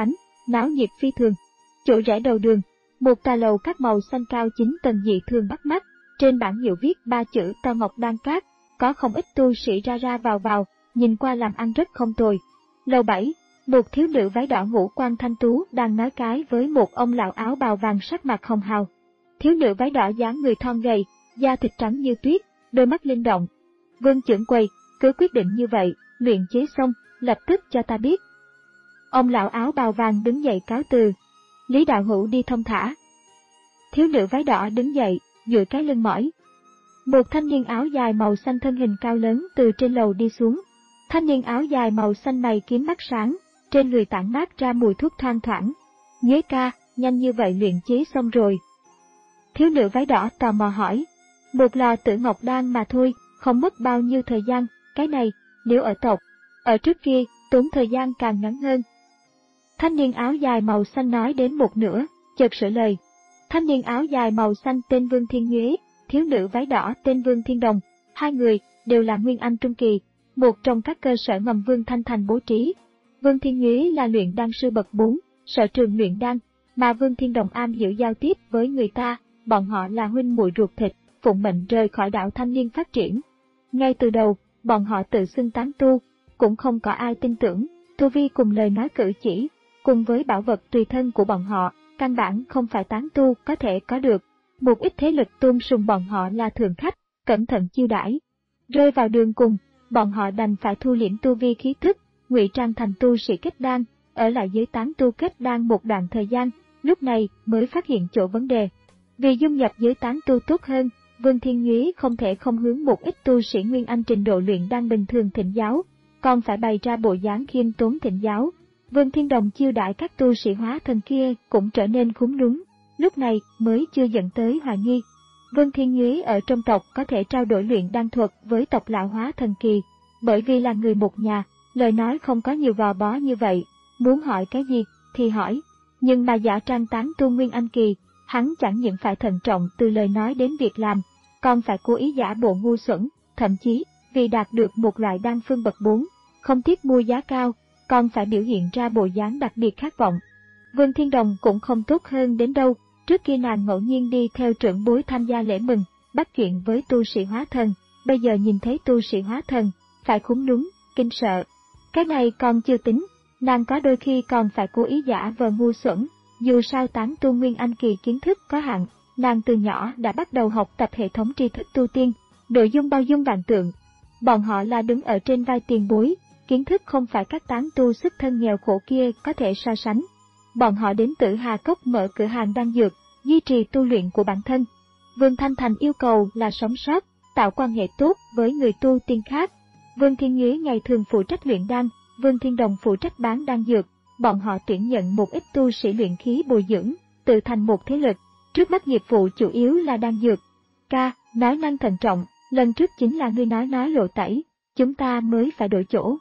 náo nhiệt phi thường. Chỗ rẽ đầu đường, một tòa lầu các màu xanh cao chín tầng dị thường bắt mắt, trên bảng hiệu viết ba chữ to Ngọc Đan Các, có không ít tu sĩ ra ra vào vào, nhìn qua làm ăn rất không tồi. Lầu bảy, một thiếu nữ váy đỏ ngũ quan thanh tú đang nói cái với một ông lão áo bào vàng sắc mặt hồng hào. Thiếu nữ váy đỏ dáng người thon gầy, da thịt trắng như tuyết, đôi mắt linh động. Vương trưởng quầy, cứ quyết định như vậy, luyện chế xong, lập tức cho ta biết. Ông lão áo bào vàng đứng dậy cáo từ. Lý đạo hữu đi thông thả. Thiếu nữ váy đỏ đứng dậy, duỗi cái lưng mỏi. Một thanh niên áo dài màu xanh thân hình cao lớn từ trên lầu đi xuống. Thanh niên áo dài màu xanh mày kiếm mắt sáng, trên người tản mát ra mùi thuốc thoang thoảng. Nhế ca, nhanh như vậy luyện chế xong rồi. Thiếu nữ váy đỏ tò mò hỏi. Một lò tử ngọc đan mà thôi, không mất bao nhiêu thời gian, cái này, nếu ở tộc, ở trước kia, tốn thời gian càng ngắn hơn. Thanh niên áo dài màu xanh nói đến một nửa, chợt sửa lời. Thanh niên áo dài màu xanh tên Vương Thiên Nhuế, thiếu nữ váy đỏ tên Vương Thiên Đồng, hai người đều là nguyên anh trung kỳ, một trong các cơ sở ngầm Vương Thanh Thành bố trí. Vương Thiên Nhuế là luyện đan sư bậc bốn, sở trường luyện đan, mà Vương Thiên Đồng am hiểu giao tiếp với người ta, bọn họ là huynh muội ruột thịt, phụng mệnh rời khỏi đạo thanh niên phát triển. Ngay từ đầu, bọn họ tự xưng tán tu, cũng không có ai tin tưởng, tu vi cùng lời nói cử chỉ, cùng với bảo vật tùy thân của bọn họ, căn bản không phải tán tu có thể có được. Một ít thế lực tôn sùng bọn họ là thượng khách, cẩn thận chiêu đãi. Rơi vào đường cùng, bọn họ đành phải thu liễm tu vi khí thức, ngụy trang thành tu sĩ kết đan, ở lại giới tán tu kết đan một đoạn thời gian, lúc này mới phát hiện chỗ vấn đề. Vì dung nhập giới tán tu tốt hơn, Vương Thiên Nhuế không thể không hướng một ít tu sĩ nguyên anh trình độ luyện đan bình thường thỉnh giáo, còn phải bày ra bộ dáng khiêm tốn thỉnh giáo. Vương Thiên Đồng chiêu đãi các tu sĩ hóa thần kia cũng trở nên khúm núm, lúc này mới chưa dẫn tới hoài nghi. Vương Thiên Nhuế ở trong tộc có thể trao đổi luyện đan thuật với tộc lão hóa thần kỳ, bởi vì là người một nhà, lời nói không có nhiều gò bó như vậy, muốn hỏi cái gì thì hỏi, nhưng mà giả trang tán tu nguyên anh kỳ, hắn chẳng những phải thận trọng từ lời nói đến việc làm, còn phải cố ý giả bộ ngu xuẩn, thậm chí vì đạt được một loại đan phương bậc bốn, không tiếc mua giá cao, còn phải biểu hiện ra bộ dáng đặc biệt khát vọng. Vương Thiên Đồng cũng không tốt hơn đến đâu, trước kia nàng ngẫu nhiên đi theo trưởng bối tham gia lễ mừng, bắt chuyện với tu sĩ hóa thần, bây giờ nhìn thấy tu sĩ hóa thần, phải khúm núm, kinh sợ. Cái này còn chưa tính, nàng có đôi khi còn phải cố ý giả vờ ngu xuẩn, dù sao tán tu nguyên anh kỳ kiến thức có hạn, nàng từ nhỏ đã bắt đầu học tập hệ thống tri thức tu tiên, nội dung bao dung vạn tượng. Bọn họ là đứng ở trên vai tiền bối, kiến thức không phải các tán tu xuất thân nghèo khổ kia có thể so sánh. Bọn họ đến Tử Hà Cốc mở cửa hàng đan dược, duy trì tu luyện của bản thân. Vương Thanh Thành yêu cầu là sống sót, tạo quan hệ tốt với người tu tiên khác. Vương Thiên Nhuế ngày thường phụ trách luyện đan, Vương Thiên Đồng phụ trách bán đan dược. Bọn họ tuyển nhận một ít tu sĩ luyện khí bồi dưỡng, tự thành một thế lực. Trước mắt nghiệp vụ chủ yếu là đan dược. Ca, nói năng thận trọng, lần trước chính là ngươi nói nói lộ tẩy, chúng ta mới phải đổi chỗ.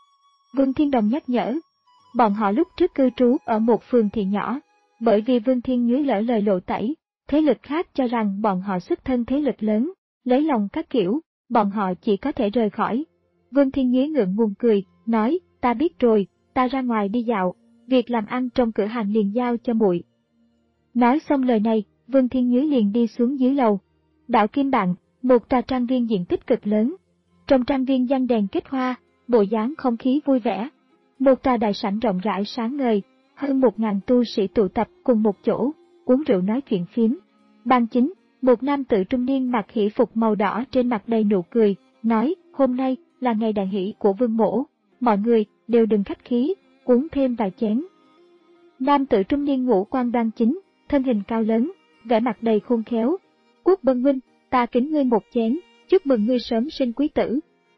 Vương Thiên Đồng nhắc nhở. Bọn họ lúc trước cư trú ở một phường thị nhỏ, bởi vì Vương Thiên Nhuế lỡ lời lộ tẩy, thế lực khác cho rằng bọn họ xuất thân thế lực lớn, lấy lòng các kiểu, bọn họ chỉ có thể rời khỏi. Vương Thiên Nhuế ngượng ngùng cười, nói, ta biết rồi, ta ra ngoài đi dạo, việc làm ăn trong cửa hàng liền giao cho muội. Nói xong lời này, Vương Thiên Nhuế liền đi xuống dưới lầu. Đảo Kim Bạn, một tòa trang viên diện tích cực lớn. Trong trang viên giăng đèn kết hoa, bộ dáng không khí vui vẻ. Một tòa đại sảnh rộng rãi sáng ngời, hơn một ngàn tu sĩ tụ tập cùng một chỗ, uống rượu nói chuyện phiếm. Ban chính, một nam tử trung niên mặc hỷ phục màu đỏ trên mặt đầy nụ cười, nói, hôm nay là ngày đại hỷ của Vương mỗ, mọi người đều đừng khách khí, uống thêm vài chén. Nam tử trung niên ngũ quan đoan chính, thân hình cao lớn, vẻ mặt đầy khôn khéo. Quốc Bân huynh, ta kính ngươi một chén, chúc mừng ngươi sớm sinh quý tử.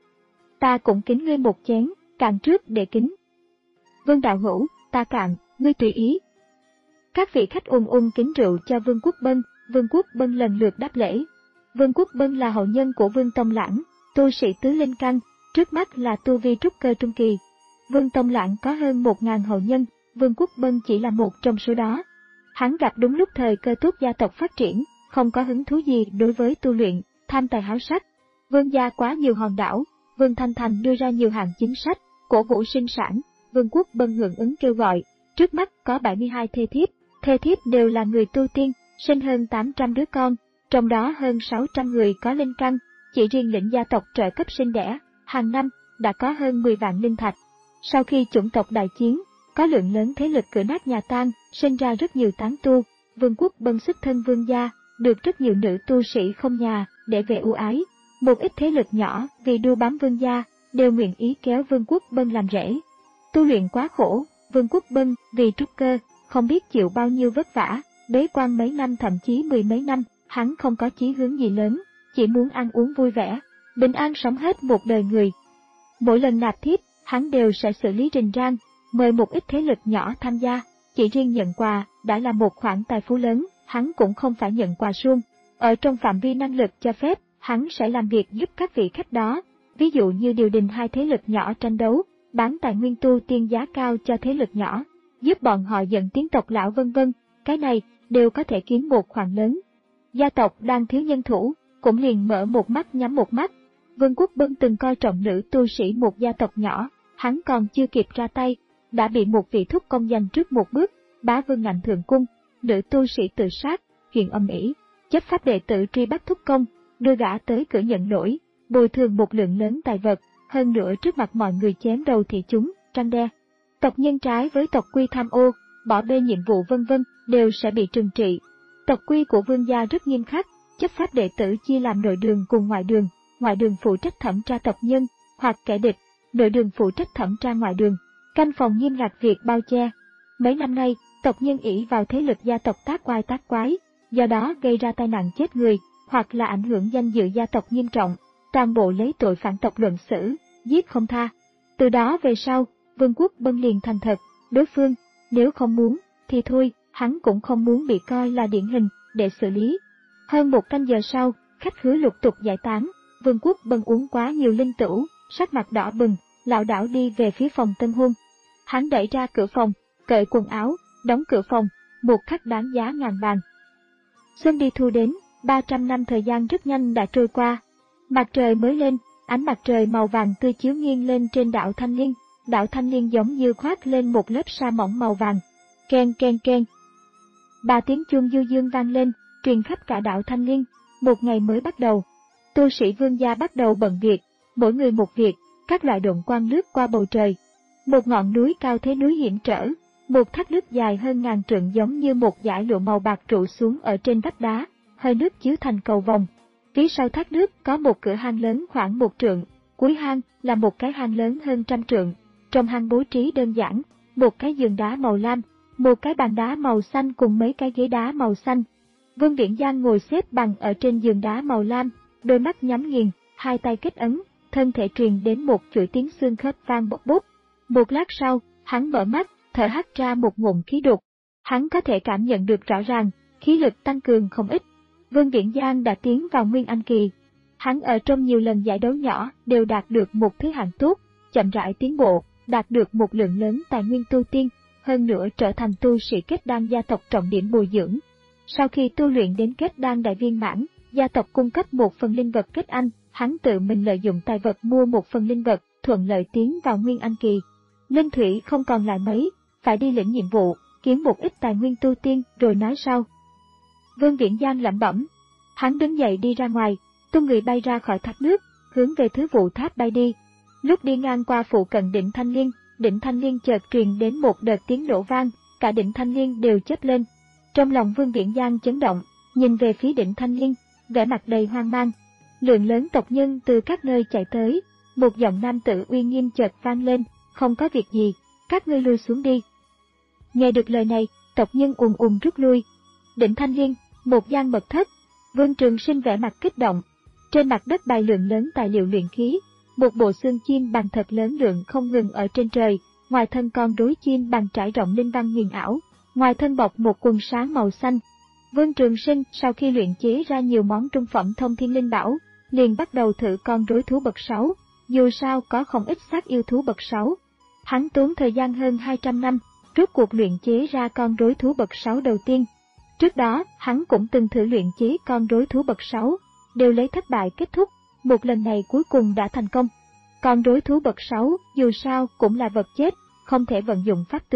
Ta cũng kính ngươi một chén, cạn trước để kính. Vương đạo hữu, ta cạn, ngươi tùy ý. Các vị khách ùn ùn kính rượu cho Vương Quốc Bân, Vương Quốc Bân lần lượt đáp lễ. Vương Quốc Bân là hậu nhân của Vương Tông Lãng, tu sĩ tứ linh căn, trước mắt là tu vi trúc cơ trung kỳ. Vương Tông Lãng có hơn một ngàn hậu nhân, Vương Quốc Bân chỉ là một trong số đó. Hắn gặp đúng lúc thời cơ tốt gia tộc phát triển, không có hứng thú gì đối với tu luyện, tham tài háo sắc. Vương gia quá nhiều hòn đảo, Vương Thanh Thành đưa ra nhiều hàng chính sách, cổ vũ sinh sản, Vương Quốc Bân hưởng ứng kêu gọi, Trước mắt có bảy mươi hai thê thiếp, thê thiếp đều là người tu tiên, sinh hơn tám trăm đứa con, trong đó hơn sáu trăm người có linh căn, chỉ riêng lĩnh gia tộc trợ cấp sinh đẻ, hàng năm đã có hơn mười vạn linh thạch. Sau khi chủng tộc đại chiến, có lượng lớn thế lực cửa nát nhà tan, sinh ra rất nhiều tán tu, Vương quốc Bân xuất thân vương gia, được rất nhiều nữ tu sĩ không nhà để về ưu ái. Một ít thế lực nhỏ vì đua bám vương gia đều nguyện ý kéo Vương quốc Bân làm rễ. Tu luyện quá khổ, Vương quốc Bân vì trúc cơ không biết chịu bao nhiêu vất vả, bế quan mấy năm thậm chí mười mấy năm, hắn không có chí hướng gì lớn, chỉ muốn ăn uống vui vẻ, bình an sống hết một đời người. Mỗi lần nạp thiếp, hắn đều sẽ xử lý rình rang, mời một ít thế lực nhỏ tham gia, chỉ riêng nhận quà đã là một khoản tài phú lớn, hắn cũng không phải nhận quà suông. Ở trong phạm vi năng lực cho phép, hắn sẽ làm việc giúp các vị khách đó, ví dụ như điều đình hai thế lực nhỏ tranh đấu, bán tài nguyên tu tiên giá cao cho thế lực nhỏ, giúp bọn họ dẫn tiếng tộc lão vân vân, cái này đều có thể kiếm một khoản lớn. Gia tộc đang thiếu nhân thủ, cũng liền mở một mắt nhắm một mắt. Vương quốc Bân từng coi trọng nữ tu sĩ một gia tộc nhỏ, hắn còn chưa kịp ra tay, đã bị một vị thúc công giành trước một bước, bá vương ngạnh thượng cung, nữ tu sĩ tự sát, chuyện âm ỉ, chấp pháp đệ tử truy bắt thúc công, đưa gã tới cửa nhận lỗi, bồi thường một lượng lớn tài vật, hơn nữa trước mặt mọi người chém đầu thị chúng, răn đe. Tộc nhân trái với tộc quy tham ô, bỏ bê nhiệm vụ vân vân đều sẽ bị trừng trị. Tộc quy của vương gia rất nghiêm khắc, chấp pháp đệ tử chia làm nội đường cùng ngoại đường, ngoại đường phụ trách thẩm tra tộc nhân hoặc kẻ địch, nội đường phụ trách thẩm tra ngoại đường, canh phòng nghiêm ngặt việc bao che. Mấy năm nay, tộc nhân ỷ vào thế lực gia tộc tác oai tác quái, do đó gây ra tai nạn chết người, hoặc là ảnh hưởng danh dự gia tộc nghiêm trọng, toàn bộ lấy tội phản tộc luận xử, giết không tha. Từ đó về sau, Vương quốc Bân liền thành thật, đối phương, nếu không muốn, thì thôi, hắn cũng không muốn bị coi là điển hình, để xử lý. Hơn một canh giờ sau, khách khứa lục tục giải tán, Vương quốc Bân uống quá nhiều linh tửu, sắc mặt đỏ bừng, lảo đảo đi về phía phòng tân hôn. Hắn đẩy ra cửa phòng, cởi quần áo, đóng cửa phòng, một khắc đáng giá ngàn vàng. Xuân đi thu đến, ba trăm năm thời gian rất nhanh đã trôi qua. Mặt trời mới lên, ánh mặt trời màu vàng tươi chiếu nghiêng lên trên đảo Thanh Liên, đảo Thanh Liên giống như khoác lên một lớp sa mỏng màu vàng. Ken ken ken. Ba tiếng chuông du dương vang lên, truyền khắp cả đảo Thanh Liên. Một ngày mới bắt đầu. Tu sĩ vương gia bắt đầu bận việc, mỗi người một việc, các loại độn quang lướt qua bầu trời. Một ngọn núi cao thế núi hiểm trở, một thác nước dài hơn ngàn trượng giống như một dải lụa màu bạc trụ xuống ở trên vách đá, hơi nước chiếu thành cầu vồng. Phía sau thác nước có một cửa hang lớn khoảng một trượng, cuối hang là một cái hang lớn hơn trăm trượng. Trong hang bố trí đơn giản, một cái giường đá màu lam, một cái bàn đá màu xanh cùng mấy cái ghế đá màu xanh. Vương Viễn Giang ngồi xếp bằng ở trên giường đá màu lam, đôi mắt nhắm nghiền, hai tay kết ấn, thân thể truyền đến một chuỗi tiếng xương khớp vang bốc bốc. Một lát sau, hắn mở mắt, thở hắt ra một ngụm khí đục. Hắn có thể cảm nhận được rõ ràng, khí lực tăng cường không ít. Vương Viễn Giang đã tiến vào Nguyên Anh kỳ. Hắn ở trong nhiều lần giải đấu nhỏ đều đạt được một thứ hạng tốt, chậm rãi tiến bộ, đạt được một lượng lớn tài nguyên tu tiên, hơn nữa trở thành tu sĩ kết đan gia tộc trọng điểm bồi dưỡng. Sau khi tu luyện đến kết đan đại viên mãn, gia tộc cung cấp một phần linh vật kết anh, hắn tự mình lợi dụng tài vật mua một phần linh vật, thuận lợi tiến vào Nguyên Anh kỳ. Linh thủy không còn lại mấy, phải đi lĩnh nhiệm vụ, kiếm một ít tài nguyên tu tiên rồi nói sau. Vương Viễn Giang lẩm bẩm. Hắn đứng dậy đi ra ngoài, tung người bay ra khỏi thác nước, hướng về thứ vụ tháp bay đi. Lúc đi ngang qua phụ cận đỉnh Thanh Liên, đỉnh Thanh Liên chợt truyền đến một đợt tiếng nổ vang, cả đỉnh Thanh Liên đều chớp lên. Trong lòng Vương Viễn Giang chấn động, nhìn về phía đỉnh Thanh Liên, vẻ mặt đầy hoang mang. Lượng lớn tộc nhân từ các nơi chạy tới, một giọng nam tử uy nghiêm chợt vang lên, không có việc gì, các ngươi lui xuống đi. Nghe được lời này, tộc nhân ùn ùn rút lui. Đỉnh Thanh Liên, một gian mật thất, Vương Trường Sinh vẻ mặt kích động. Trên mặt đất bày lượng lớn tài liệu luyện khí, một bộ xương chim bằng thật lớn lượng không ngừng ở trên trời, ngoài thân con rối chim bằng trải rộng linh văn huyền ảo, ngoài thân bọc một quần sáng màu xanh. Vương Trường Sinh sau khi luyện chế ra nhiều món trung phẩm thông thiên linh bảo, liền bắt đầu thử con rối thú bậc sáu, dù sao có không ít xác yêu thú bậc sáu. Hắn tốn thời gian hơn hai trăm năm, rốt cuộc luyện chế ra con rối thú bậc sáu đầu tiên. Trước đó, hắn cũng từng thử luyện chế con rối thú bậc sáu, đều lấy thất bại kết thúc, một lần này cuối cùng đã thành công. Con rối thú bậc sáu, dù sao cũng là vật chết, không thể vận dụng pháp tướng,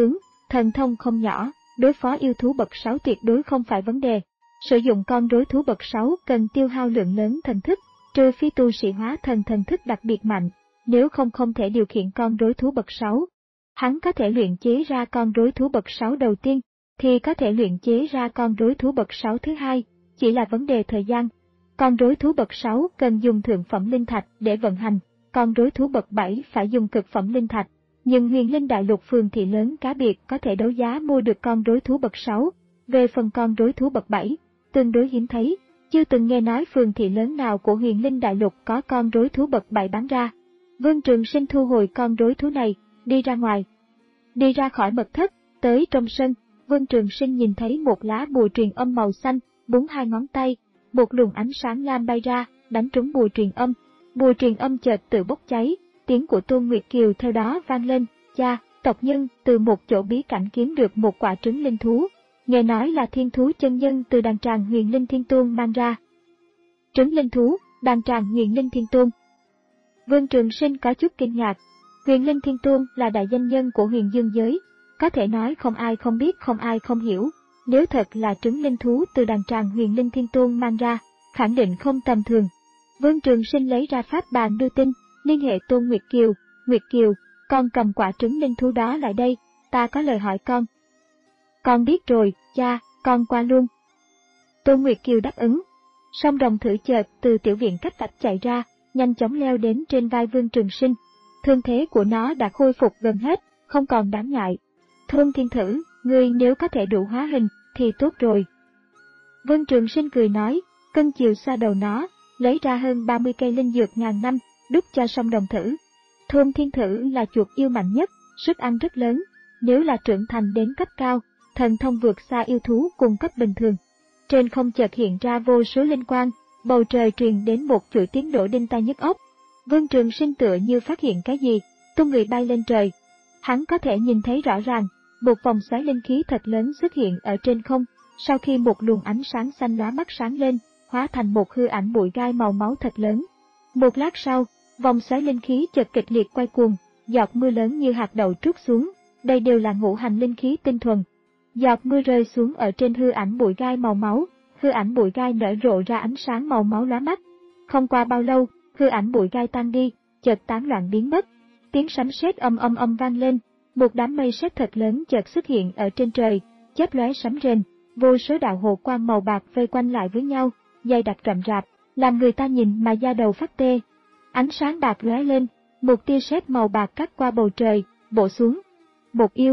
thần thông không nhỏ, đối phó yêu thú bậc sáu tuyệt đối không phải vấn đề. Sử dụng con rối thú bậc sáu cần tiêu hao lượng lớn thần thức, trừ phi tu sĩ hóa thần thần thức đặc biệt mạnh, nếu không không thể điều khiển con rối thú bậc sáu. Hắn có thể luyện chế ra con rối thú bậc sáu đầu tiên, thì có thể luyện chế ra con rối thú bậc sáu thứ hai, chỉ là vấn đề thời gian. Con rối thú bậc sáu cần dùng thượng phẩm linh thạch để vận hành, con rối thú bậc bảy phải dùng cực phẩm linh thạch. Nhưng Huyền Linh Đại Lục phường thị lớn cá biệt có thể đấu giá mua được con rối thú bậc sáu. Về phần con rối thú bậc bảy, tương đối hiếm thấy, chưa từng nghe nói phường thị lớn nào của Huyền Linh Đại Lục có con rối thú bậc bảy bán ra. Vương Trường Sinh thu hồi con rối thú này, đi ra ngoài. Đi ra khỏi mật thất, tới trong sân, Vương Trường Sinh nhìn thấy một lá bùa truyền âm màu xanh, búng hai ngón tay, một luồng ánh sáng lam bay ra, đánh trúng bùa truyền âm. Bùa truyền âm chợt tự bốc cháy, tiếng của Tôn Nguyệt Kiều theo đó vang lên, cha, tộc nhân từ một chỗ bí cảnh kiếm được một quả trứng linh thú. Nghe nói là thiên thú chân nhân từ đàn tràng Huyền Linh Thiên Tôn mang ra. Trứng linh thú, đàn tràng Huyền Linh Thiên Tôn. Vương Trường Sinh có chút kinh ngạc. Huyền Linh Thiên Tôn là đại danh nhân của huyền dương giới, có thể nói không ai không biết không ai không hiểu. Nếu thật là trứng linh thú từ đàn tràng Huyền Linh Thiên Tôn mang ra, khẳng định không tầm thường. Vương Trường Sinh lấy ra pháp bàn đưa tin, liên hệ Tôn Nguyệt Kiều. Nguyệt Kiều, con cầm quả trứng linh thú đó lại đây, ta có lời hỏi con. Con biết rồi, cha, con qua luôn. Tôn Nguyệt Kiều đáp ứng. Song đồng thử chợt từ tiểu viện cách vạch chạy ra, nhanh chóng leo đến trên vai Vương Trường Sinh. Thương thế của nó đã khôi phục gần hết, không còn đáng ngại. Thôn Thiên Thử, ngươi nếu có thể đủ hóa hình, thì tốt rồi. Vương Trường Sinh cười nói, cân chiều xoa đầu nó, lấy ra hơn ba mươi cây linh dược ngàn năm, đút cho song đồng thử. Thôn Thiên Thử là chuột yêu mạnh nhất, sức ăn rất lớn, nếu là trưởng thành đến cấp cao, thần thông vượt xa yêu thú cùng cấp bình thường. Trên không chợt hiện ra vô số linh quang, bầu trời truyền đến một chuỗi tiếng nổ đinh tai nhức óc. Vương Trường Sinh tựa như phát hiện cái gì, tung người bay lên trời. Hắn có thể nhìn thấy rõ ràng, một vòng xoáy linh khí thật lớn xuất hiện ở trên không, sau khi một luồng ánh sáng xanh lóa mắt sáng lên, hóa thành một hư ảnh bụi gai màu máu thật lớn. Một lát sau, vòng xoáy linh khí chợt kịch liệt quay cuồng, giọt mưa lớn như hạt đậu trút xuống, đây đều là ngũ hành linh khí tinh thuần. Giọt mưa rơi xuống ở trên hư ảnh bụi gai màu máu, hư ảnh bụi gai nở rộ ra ánh sáng màu máu lóa mắt. Không qua bao lâu, hư ảnh bụi gai tan đi, chợt tán loạn biến mất. Tiếng sấm sét âm âm âm vang lên, một đám mây sét thật lớn chợt xuất hiện ở trên trời, chớp lóe sấm rền, vô số đạo hồ quang màu bạc vây quanh lại với nhau, dày đặc rậm rạp, làm người ta nhìn mà da đầu phát tê. Ánh sáng bạc lóe lên, một tia sét màu bạc cắt qua bầu trời, bổ xuống. Một yêu.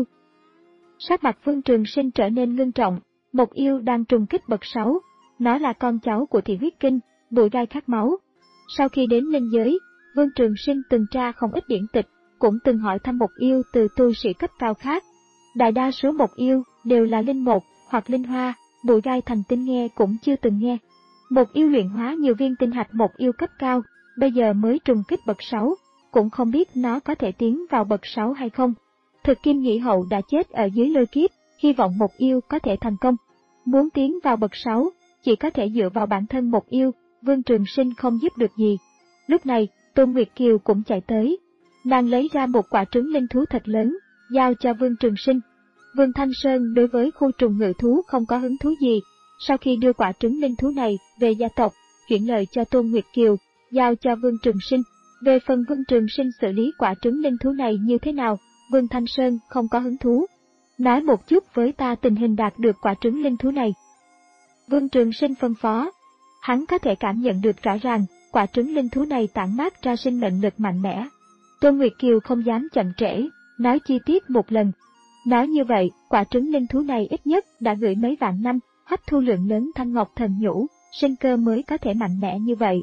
Sắc mặt Vương Trường Sinh trở nên ngưng trọng, một yêu đang trùng kích bậc sáu, nó là con cháu của Thị Huyết Kinh, bụi gai khát máu. Sau khi đến linh giới, Vương Trường Sinh từng tra không ít điển tịch, cũng từng hỏi thăm một yêu từ tu sĩ cấp cao khác. Đại đa số một yêu đều là linh một hoặc linh hoa, bụi gai thành tinh nghe cũng chưa từng nghe. Một yêu luyện hóa nhiều viên tinh hạch một yêu cấp cao, bây giờ mới trùng kích bậc sáu, cũng không biết nó có thể tiến vào bậc sáu hay không. Thực Kim Nhĩ Hậu đã chết ở dưới lôi kiếp, hy vọng một yêu có thể thành công. Muốn tiến vào bậc sáu, chỉ có thể dựa vào bản thân một yêu, Vương Trường Sinh không giúp được gì. Lúc này, Tôn Nguyệt Kiều cũng chạy tới. Nàng lấy ra một quả trứng linh thú thật lớn, giao cho Vương Trường Sinh. Vương Thanh Sơn đối với khu trùng ngự thú không có hứng thú gì. Sau khi đưa quả trứng linh thú này về gia tộc, chuyển lời cho Tôn Nguyệt Kiều, giao cho Vương Trường Sinh. Về phần Vương Trường Sinh xử lý quả trứng linh thú này như thế nào, Vương Thanh Sơn không có hứng thú. Nói một chút với ta tình hình đạt được quả trứng linh thú này. Vương Trường Sinh phân phó. Hắn có thể cảm nhận được rõ ràng, quả trứng linh thú này tản mát ra sinh mệnh lực mạnh mẽ. Tôn Nguyệt Kiều không dám chậm trễ, nói chi tiết một lần. Nói như vậy, quả trứng linh thú này ít nhất đã gửi mấy vạn năm, hấp thu lượng lớn thanh ngọc thần nhũ, sinh cơ mới có thể mạnh mẽ như vậy.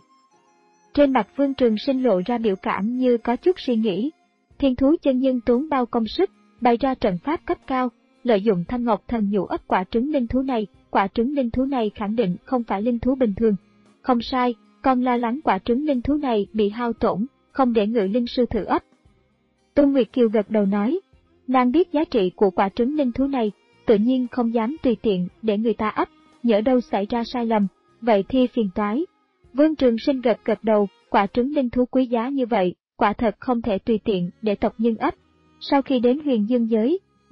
Trên mặt Vương Trường Sinh lộ ra biểu cảm như có chút suy nghĩ. Thiên thú chân nhân tốn bao công sức, bày ra trận pháp cấp cao, lợi dụng thanh ngọc thần nhũ ấp quả trứng linh thú này, quả trứng linh thú này khẳng định không phải linh thú bình thường. Không sai, còn lo lắng quả trứng linh thú này bị hao tổn, không để ngự linh sư thử ấp. Tôn Nguyệt Kiều gật đầu nói, nàng biết giá trị của quả trứng linh thú này, tự nhiên không dám tùy tiện để người ta ấp, nhỡ đâu xảy ra sai lầm, vậy thì phiền toái. Vương Trường Sinh gật gật đầu, quả trứng linh thú quý giá như vậy, quả thật không thể tùy tiện để tộc nhân ấp. Sau khi đến Huyền Dương giới,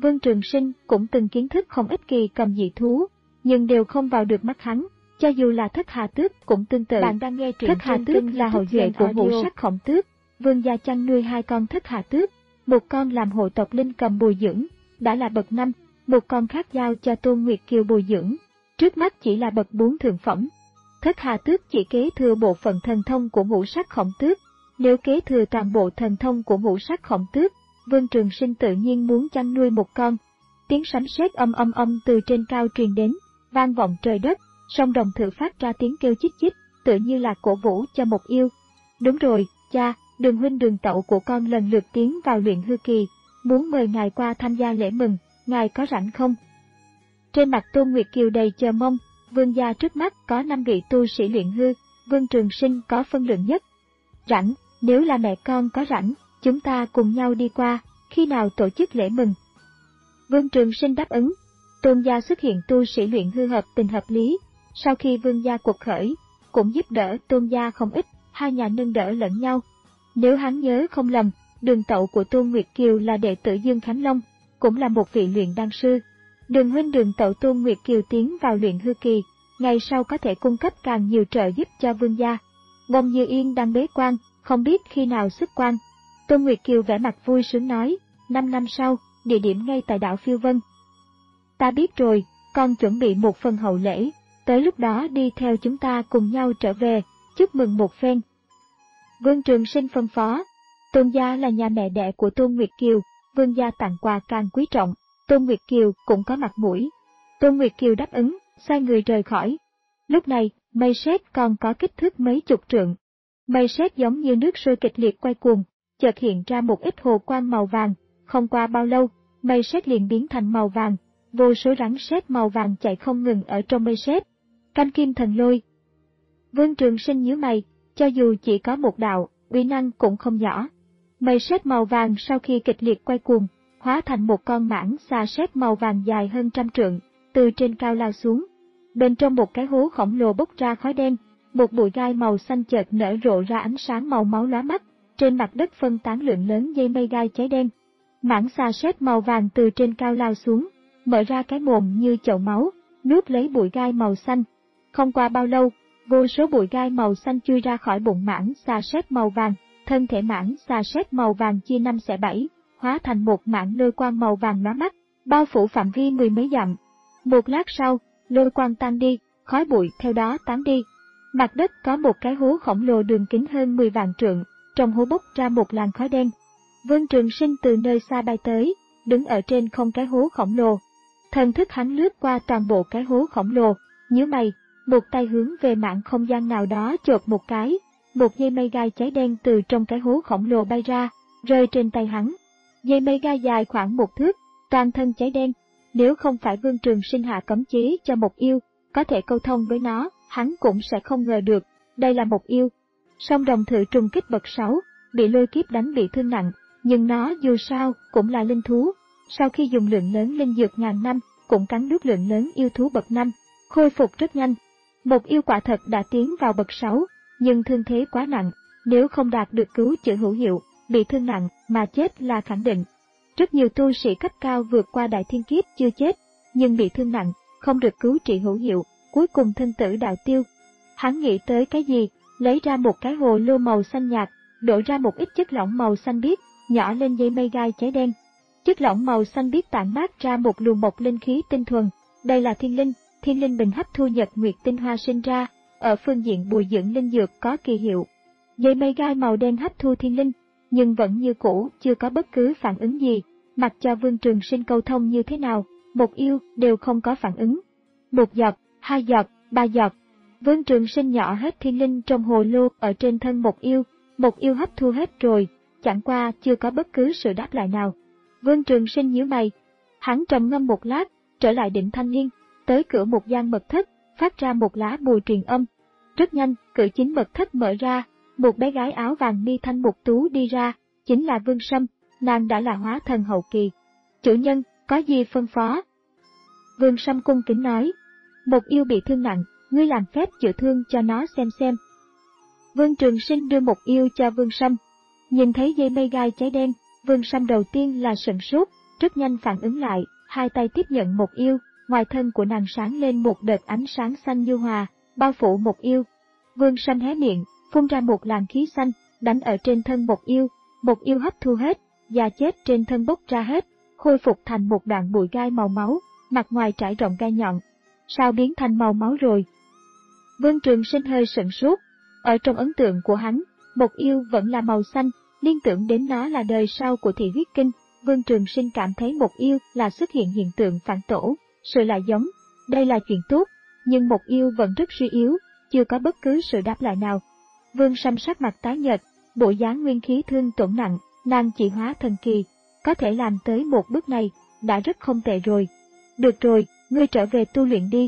Vương Trường Sinh cũng từng kiến thức không ít kỳ cầm dị thú, nhưng đều không vào được mắt hắn. Cho dù là Thất Hà Tước cũng tương tự. Bạn đang nghe truyện Thất Hà Tước là hậu duệ của Ngũ Sắc Khổng Tước. Vương gia chăn nuôi hai con Thất Hà Tước, một con làm hộ tộc linh cầm bồi dưỡng, đã là bậc năm, một con khác giao cho Tôn Nguyệt Kiều bồi dưỡng, trước mắt chỉ là bậc bốn thượng phẩm. Thất Hà Tước chỉ kế thừa bộ phận thần thông của Ngũ Sắc Khổng Tước, nếu kế thừa toàn bộ thần thông của Ngũ Sắc Khổng Tước, Vương Trường Sinh tự nhiên muốn chăn nuôi một con. Tiếng sấm sét âm âm âm từ trên cao truyền đến, vang vọng trời đất, song đồng thử phát ra tiếng kêu chích chích, tựa như là cổ vũ cho một yêu. Đúng rồi, cha, Đường huynh Đường tẩu của con lần lượt tiến vào luyện hư kỳ, muốn mời ngài qua tham gia lễ mừng, ngài có rảnh không? Trên mặt Tôn Nguyệt Kiều đầy chờ mong, vương gia trước mắt có năm vị tu sĩ luyện hư, Vương Trường Sinh có phân lượng nhất. Rảnh, nếu là mẹ con có rảnh, chúng ta cùng nhau đi qua, khi nào tổ chức lễ mừng? Vương Trường Sinh đáp ứng. Tôn gia xuất hiện tu sĩ luyện hư hợp tình hợp lý, sau khi vương gia cuộc khởi, cũng giúp đỡ Tôn gia không ít, hai nhà nâng đỡ lẫn nhau. Nếu hắn nhớ không lầm, Đường tẩu của Tôn Nguyệt Kiều là đệ tử Dương Khánh Long, cũng là một vị luyện đan sư. Đường huynh Đường tẩu Tôn Nguyệt Kiều tiến vào luyện hư kỳ, ngày sau có thể cung cấp càng nhiều trợ giúp cho vương gia. Bông Như Yên đang bế quan, không biết khi nào xuất quan. Tôn Nguyệt Kiều vẻ mặt vui sướng nói, năm năm sau, địa điểm ngay tại đảo Phiêu Vân. Ta biết rồi, con chuẩn bị một phần hậu lễ, tới lúc đó đi theo chúng ta cùng nhau trở về, chúc mừng một phen. Vương Trường Sinh phân phó. Tôn gia là nhà mẹ đẻ của Tôn Nguyệt Kiều, vương gia tặng quà càng quý trọng, Tôn Nguyệt Kiều cũng có mặt mũi. Tôn Nguyệt Kiều đáp ứng, xoay người rời khỏi. Lúc này, mây sét còn có kích thước mấy chục trượng. Mây sét giống như nước sôi kịch liệt quay cuồng, chợt hiện ra một ít hồ quang màu vàng, không qua bao lâu, mây sét liền biến thành màu vàng, vô số rắn sét màu vàng chạy không ngừng ở trong mây sét. Canh kim thần lôi. Vương Trường Sinh nhíu mày, cho dù chỉ có một đạo, uy năng cũng không nhỏ. Mây sét màu vàng sau khi kịch liệt quay cuồng, hóa thành một con mãng xà sét màu vàng dài hơn trăm trượng, từ trên cao lao xuống. Bên trong một cái hố khổng lồ bốc ra khói đen, một bụi gai màu xanh chợt nở rộ ra ánh sáng màu máu lóa mắt, trên mặt đất phân tán lượng lớn dây mây gai cháy đen. Mãng xà sét màu vàng từ trên cao lao xuống, mở ra cái mồm như chậu máu, nuốt lấy bụi gai màu xanh. Không qua bao lâu, vô số bụi gai màu xanh chui ra khỏi bụng mãng xà sét màu vàng, thân thể mãng xà sét màu vàng chia năm xẻ bảy, hóa thành một mảng lôi quang màu vàng lóa mắt, bao phủ phạm vi mười mấy dặm. Một lát sau, lôi quang tan đi, khói bụi theo đó tán đi. Mặt đất có một cái hố khổng lồ đường kính hơn mười vạn trượng, trong hố bốc ra một làn khói đen. Vương Trường Sinh từ nơi xa bay tới, đứng ở trên không cái hố khổng lồ. Thần thức hắn lướt qua toàn bộ cái hố khổng lồ, nhíu mày, một tay hướng về mảng không gian nào đó chộp một cái, một dây mây gai cháy đen từ trong cái hố khổng lồ bay ra, rơi trên tay hắn. Dây mây gai dài khoảng một thước, toàn thân cháy đen. Nếu không phải Vương Trường Sinh hạ cấm chế cho một yêu, có thể câu thông với nó, hắn cũng sẽ không ngờ được, đây là một yêu. Song đồng thử trùng kích bậc sáu, bị lôi kiếp đánh bị thương nặng, nhưng nó dù sao cũng là linh thú. Sau khi dùng lượng lớn linh dược ngàn năm, cũng cắn nuốt lượng lớn yêu thú bậc năm, khôi phục rất nhanh. Một yêu quả thật đã tiến vào bậc sáu, nhưng thương thế quá nặng, nếu không đạt được cứu chữa hữu hiệu, bị thương nặng mà chết là khẳng định. Rất nhiều tu sĩ cấp cao vượt qua đại thiên kiếp chưa chết, nhưng bị thương nặng, không được cứu trị hữu hiệu, cuối cùng thân tử đạo tiêu. Hắn nghĩ tới cái gì, lấy ra một cái hồ lô màu xanh nhạt, đổ ra một ít chất lỏng màu xanh biếc, nhỏ lên dây mây gai cháy đen. Chất lỏng màu xanh biếc tản mát ra một luồng mộc linh khí tinh thuần. Đây là thiên linh, thiên linh bình hấp thu nhật nguyệt tinh hoa sinh ra, ở phương diện bồi dưỡng linh dược có kỳ hiệu. Dây mây gai màu đen hấp thu thiên linh, nhưng vẫn như cũ, chưa có bất cứ phản ứng gì. Mặc cho Vương Trường Sinh câu thông như thế nào, một yêu đều không có phản ứng. Một giọt, hai giọt, ba giọt. Vương Trường Sinh nhỏ hết thiên linh trong hồ lô ở trên thân một yêu, một yêu hấp thu hết rồi, chẳng qua chưa có bất cứ sự đáp lại nào. Vương Trường Sinh nhíu mày, hắn trầm ngâm một lát, trở lại Định Thanh Niên, tới cửa một gian mật thất, phát ra một lá bùa truyền âm. Rất nhanh, cửa chính mật thất mở ra, một bé gái áo vàng mi thanh mục tú đi ra, chính là Vương Sâm, nàng đã là hóa thần hậu kỳ. Chủ nhân, có gì phân phó? Vương Sâm cung kính nói, một yêu bị thương nặng, ngươi làm phép chữa thương cho nó xem xem. Vương Trường Sinh đưa một yêu cho Vương Sâm. Nhìn thấy dây mây gai cháy đen, Vương Sâm đầu tiên là sửng sốt, rất nhanh phản ứng lại, hai tay tiếp nhận Mục Yêu, ngoài thân của nàng sáng lên một đợt ánh sáng xanh nhu hòa, bao phủ Mục Yêu. Vương Sâm hé miệng, phun ra một làn khí xanh, đánh ở trên thân Mục Yêu, Mục Yêu hấp thu hết, da chết trên thân bốc ra hết, khôi phục thành một đoạn bụi gai màu máu, mặt ngoài trải rộng gai nhọn. Sao biến thành màu máu rồi? Vương Trường Sinh hơi sửng sốt, ở trong ấn tượng của hắn, Mục Yêu vẫn là màu xanh, liên tưởng đến nó là đời sau của Thị Huyết Kinh, Vương Trường Sinh cảm thấy Mục Yêu là xuất hiện hiện tượng phản tổ, sự lại giống, đây là chuyện tốt, nhưng Mục Yêu vẫn rất suy yếu, chưa có bất cứ sự đáp lại nào. Vương Sâm sắc mặt tái nhợt, bộ dáng nguyên khí thương tổn nặng, nàng chỉ hóa thần kỳ, có thể làm tới một bước này, đã rất không tệ rồi. Được rồi, ngươi trở về tu luyện đi.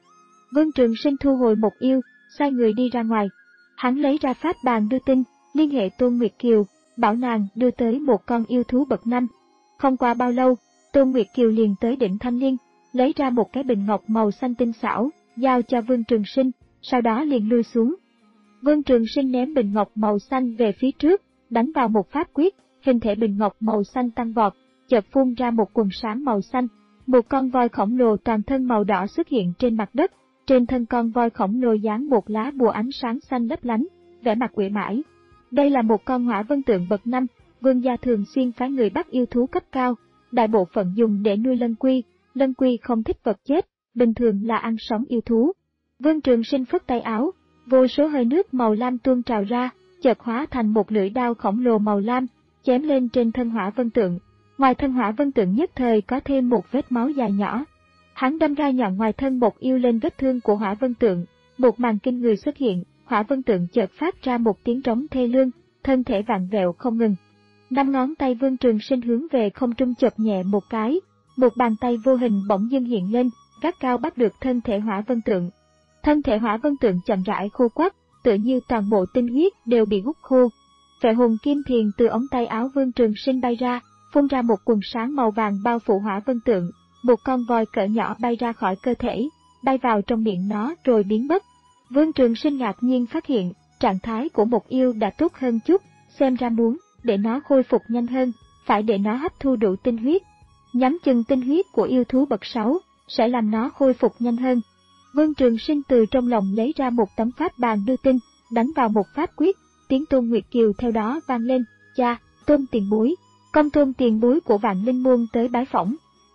Vương Trường Sinh thu hồi Mục Yêu, xoay người đi ra ngoài. Hắn lấy ra pháp bàn đưa tin, liên hệ Tôn Nguyệt Kiều, bảo nàng đưa tới một con yêu thú bậc năm. Không qua bao lâu, Tôn Nguyệt Kiều liền tới đỉnh Thanh Liên, lấy ra một cái bình ngọc màu xanh tinh xảo, giao cho Vương Trường Sinh, sau đó liền lui xuống. Vương Trường Sinh ném bình ngọc màu xanh về phía trước, đánh vào một pháp quyết, hình thể bình ngọc màu xanh tăng vọt, chợt phun ra một quần sáng màu xanh. Một con voi khổng lồ toàn thân màu đỏ xuất hiện trên mặt đất, trên thân con voi khổng lồ dán một lá bùa ánh sáng xanh lấp lánh, vẻ mặt uể oải. Đây là một con hỏa vân tượng bậc năm, Vương gia thường xuyên phái người bắt yêu thú cấp cao, đại bộ phận dùng để nuôi lân quy, lân quy không thích vật chết, bình thường là ăn sống yêu thú. Vương Trường Sinh phất tay áo, vô số hơi nước màu lam tuôn trào ra, chợt hóa thành một lưỡi đao khổng lồ màu lam, chém lên trên thân hỏa vân tượng. Ngoài thân hỏa vân tượng nhất thời có thêm một vết máu dài nhỏ. Hắn đâm gai nhọn ngoài thân Mục Yêu lên vết thương của hỏa vân tượng, một màn kinh người xuất hiện, hỏa vân tượng chợt phát ra một tiếng trống thê lương, thân thể vặn vẹo không ngừng. Năm ngón tay Vương Trường Sinh hướng về không trung chộp nhẹ một cái, một bàn tay vô hình bỗng dưng hiện lên, gắt cao bắt được thân thể hỏa vân tượng. Thân thể hỏa vân tượng chậm rãi khô quắt, tựa như toàn bộ tinh huyết đều bị hút khô. Phệ hồn kim thiền từ ống tay áo Vương Trường Sinh bay ra, phun ra một quần sáng màu vàng bao phủ hỏa vân tượng, một con voi cỡ nhỏ bay ra khỏi cơ thể, bay vào trong miệng nó rồi biến mất. Vương Trường Sinh ngạc nhiên phát hiện, trạng thái của Mục Yêu đã tốt hơn chút, xem ra muốn để nó khôi phục nhanh hơn, phải để nó hấp thu đủ tinh huyết. Nhắm chừng tinh huyết của yêu thú bậc sáu sẽ làm nó khôi phục nhanh hơn. Vương Trường Sinh từ trong lòng lấy ra một tấm pháp bàn đưa tin, đánh vào một pháp quyết, tiếng Tôn Nguyệt Kiều theo đó vang lên, cha, Tôn tiền bối, công Tôn tiền bối của Vạn Linh Môn tới bái phỏng.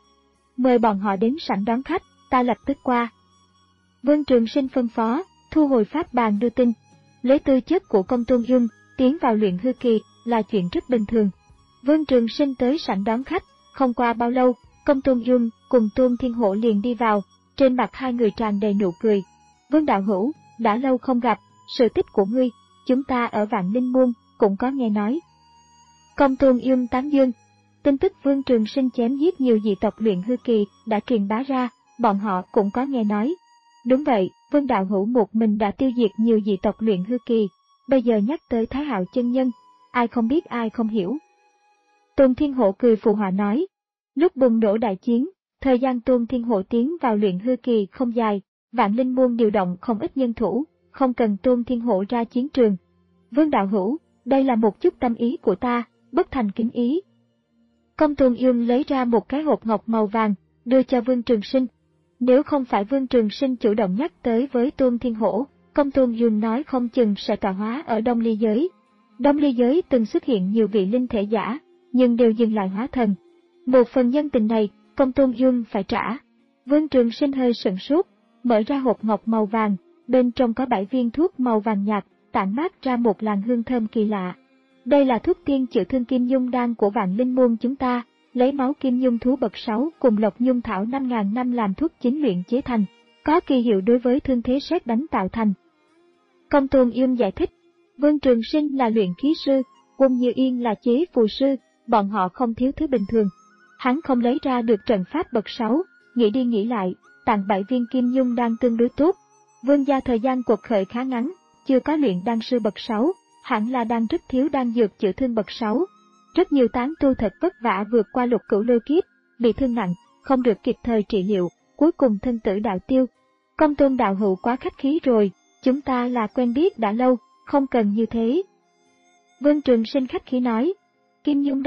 Mời bọn họ đến sảnh đón khách, ta lập tức qua. Vương Trường Sinh phân phó, thu hồi pháp bàn đưa tin. Lấy tư chất của công Tôn Dung, tiến vào luyện hư kỳ là chuyện rất bình thường. Vương Trường Sinh tới sảnh đón khách, không qua bao lâu, công Tôn Dung cùng Tôn Thiên Hổ liền đi vào, trên mặt hai người tràn đầy nụ cười. Vương đạo hữu, đã lâu không gặp, sự tích của ngươi, chúng ta ở Vạn Linh Môn cũng có nghe nói. Công Tôn Dung tán dương. Tin tức Vương Trường Sinh chém giết nhiều dị tộc luyện hư kỳ đã truyền bá ra, bọn họ cũng có nghe nói. Đúng vậy, Vương đạo hữu một mình đã tiêu diệt nhiều dị tộc luyện hư kỳ, bây giờ nhắc tới Thái Hạo chân nhân, ai không biết ai không hiểu. Tôn Thiên Hổ cười phụ họa nói, lúc bùng nổ đại chiến, thời gian Tôn Thiên Hổ tiến vào luyện hư kỳ không dài, Vạn Linh Môn điều động không ít nhân thủ, không cần Tôn Thiên Hổ ra chiến trường. Vương đạo hữu, đây là một chút tâm ý của ta, bất thành kính ý. Công Tôn Dung lấy ra một cái hộp ngọc màu vàng, đưa cho Vương Trường Sinh. Nếu không phải Vương Trường Sinh chủ động nhắc tới với Tôn Thiên Hổ, Công Tôn Dung nói không chừng sẽ tọa hóa ở Đông Ly Giới. Đông Ly Giới từng xuất hiện nhiều vị linh thể giả, nhưng đều dừng lại hóa thần. Một phần nhân tình này, Công Tôn Dung phải trả. Vương Trường Sinh hơi sửng sốt, mở ra hộp ngọc màu vàng, bên trong có bảy viên thuốc màu vàng nhạt, tản mát ra một làn hương thơm kỳ lạ. Đây là thuốc tiên chữa thương kim nhung đan của Vạn Linh Môn chúng ta, lấy máu kim nhung thú bậc sáu cùng lộc nhung thảo năm ngàn năm làm thuốc chính luyện chế thành, có kỳ hiệu đối với thương thế sét đánh tạo thành. Công Tôn Dung giải thích, Vương Trường Sinh là luyện khí sư, Quân Như Yên là chế phù sư, bọn họ không thiếu thứ bình thường. Hắn không lấy ra được trận pháp bậc sáu, nghĩ đi nghĩ lại, tặng bảy viên kim nhung đan tương đối tốt. Vương gia thời gian cuộc khởi khá ngắn, chưa có luyện đan sư bậc sáu, hẳn là đang rất thiếu đan dược chữa thương bậc sáu. Rất nhiều tán tu thật vất vả vượt qua lục cửu lôi kiếp, bị thương nặng, không được kịp thời trị liệu, cuối cùng thân tử đạo tiêu. Công Tôn đạo hữu quá khách khí rồi, chúng ta là quen biết đã lâu, không cần như thế. Vương Trường Sinh khách khí nói, kim nhung đan,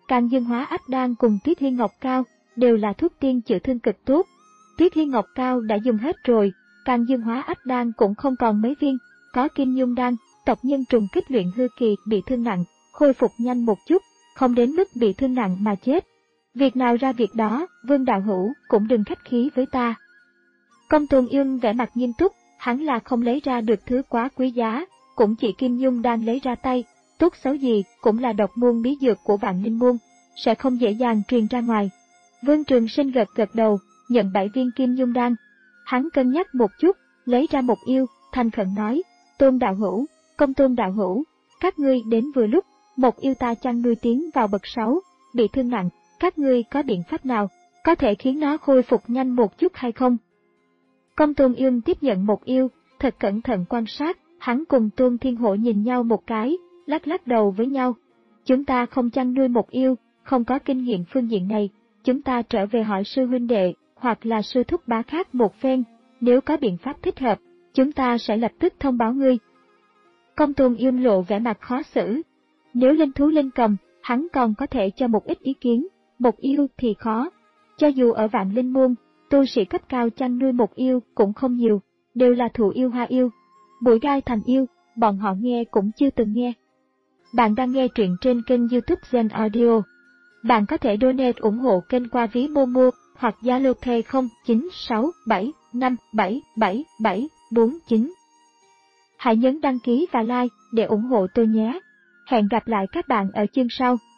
Càng Dương Hóa Ách Đan cùng Tuyết Hiên Ngọc Cao đều là thuốc tiên chữa thương cực tốt. Tuyết Hiên Ngọc Cao đã dùng hết rồi, Càng Dương Hóa Ách Đan cũng không còn mấy viên, có Kim Nhung Đan, tộc nhân trùng kích luyện hư kỳ bị thương nặng, khôi phục nhanh một chút, không đến mức bị thương nặng mà chết. Việc nào ra việc đó, Vương đạo hữu cũng đừng khách khí với ta. Công Tôn Ương vẻ mặt nghiêm túc, hắn là không lấy ra được thứ quá quý giá, cũng chỉ Kim Nhung Đan lấy ra tay, tốt xấu gì cũng là độc môn bí dược của Vạn Linh môn, sẽ không dễ dàng truyền ra ngoài. Vương Trường Sinh gật gật đầu, nhận bảy viên Kim Nhung Đan. Hắn cân nhắc một chút, lấy ra một yêu, thành khẩn nói, Tôn đạo hữu, Công Tôn đạo hữu, các ngươi đến vừa lúc, một yêu ta chăn nuôi tiến vào bậc sáu, bị thương nặng, các ngươi có biện pháp nào, có thể khiến nó khôi phục nhanh một chút hay không? Công Tôn Ương tiếp nhận một yêu, thật cẩn thận quan sát, hắn cùng Tôn Thiên Hổ nhìn nhau một cái, lắc lắc đầu với nhau. Chúng ta không chăn nuôi một yêu, không có kinh nghiệm phương diện này, chúng ta trở về hỏi sư huynh đệ, hoặc là sư thúc bá khác một phen, nếu có biện pháp thích hợp, chúng ta sẽ lập tức thông báo ngươi. Công Tôn Ương lộ vẻ mặt khó xử. Nếu linh thú linh cầm, hắn còn có thể cho một ít ý kiến, một yêu thì khó. Cho dù ở Vạn Linh môn, tu sĩ cấp cao chăn nuôi một yêu cũng không nhiều, đều là thụ yêu hoa yêu. Bụi gai thành yêu, bọn họ nghe cũng chưa từng nghe. Bạn đang nghe truyện trên kênh YouTube Gen Audio. Bạn có thể donate ủng hộ kênh qua ví Momo hoặc Zalo Pay không chín sáu bảy năm bảy bảy bảy bốn chín. Hãy nhấn đăng ký và like để ủng hộ tôi nhé. Hẹn gặp lại các bạn ở chương sau.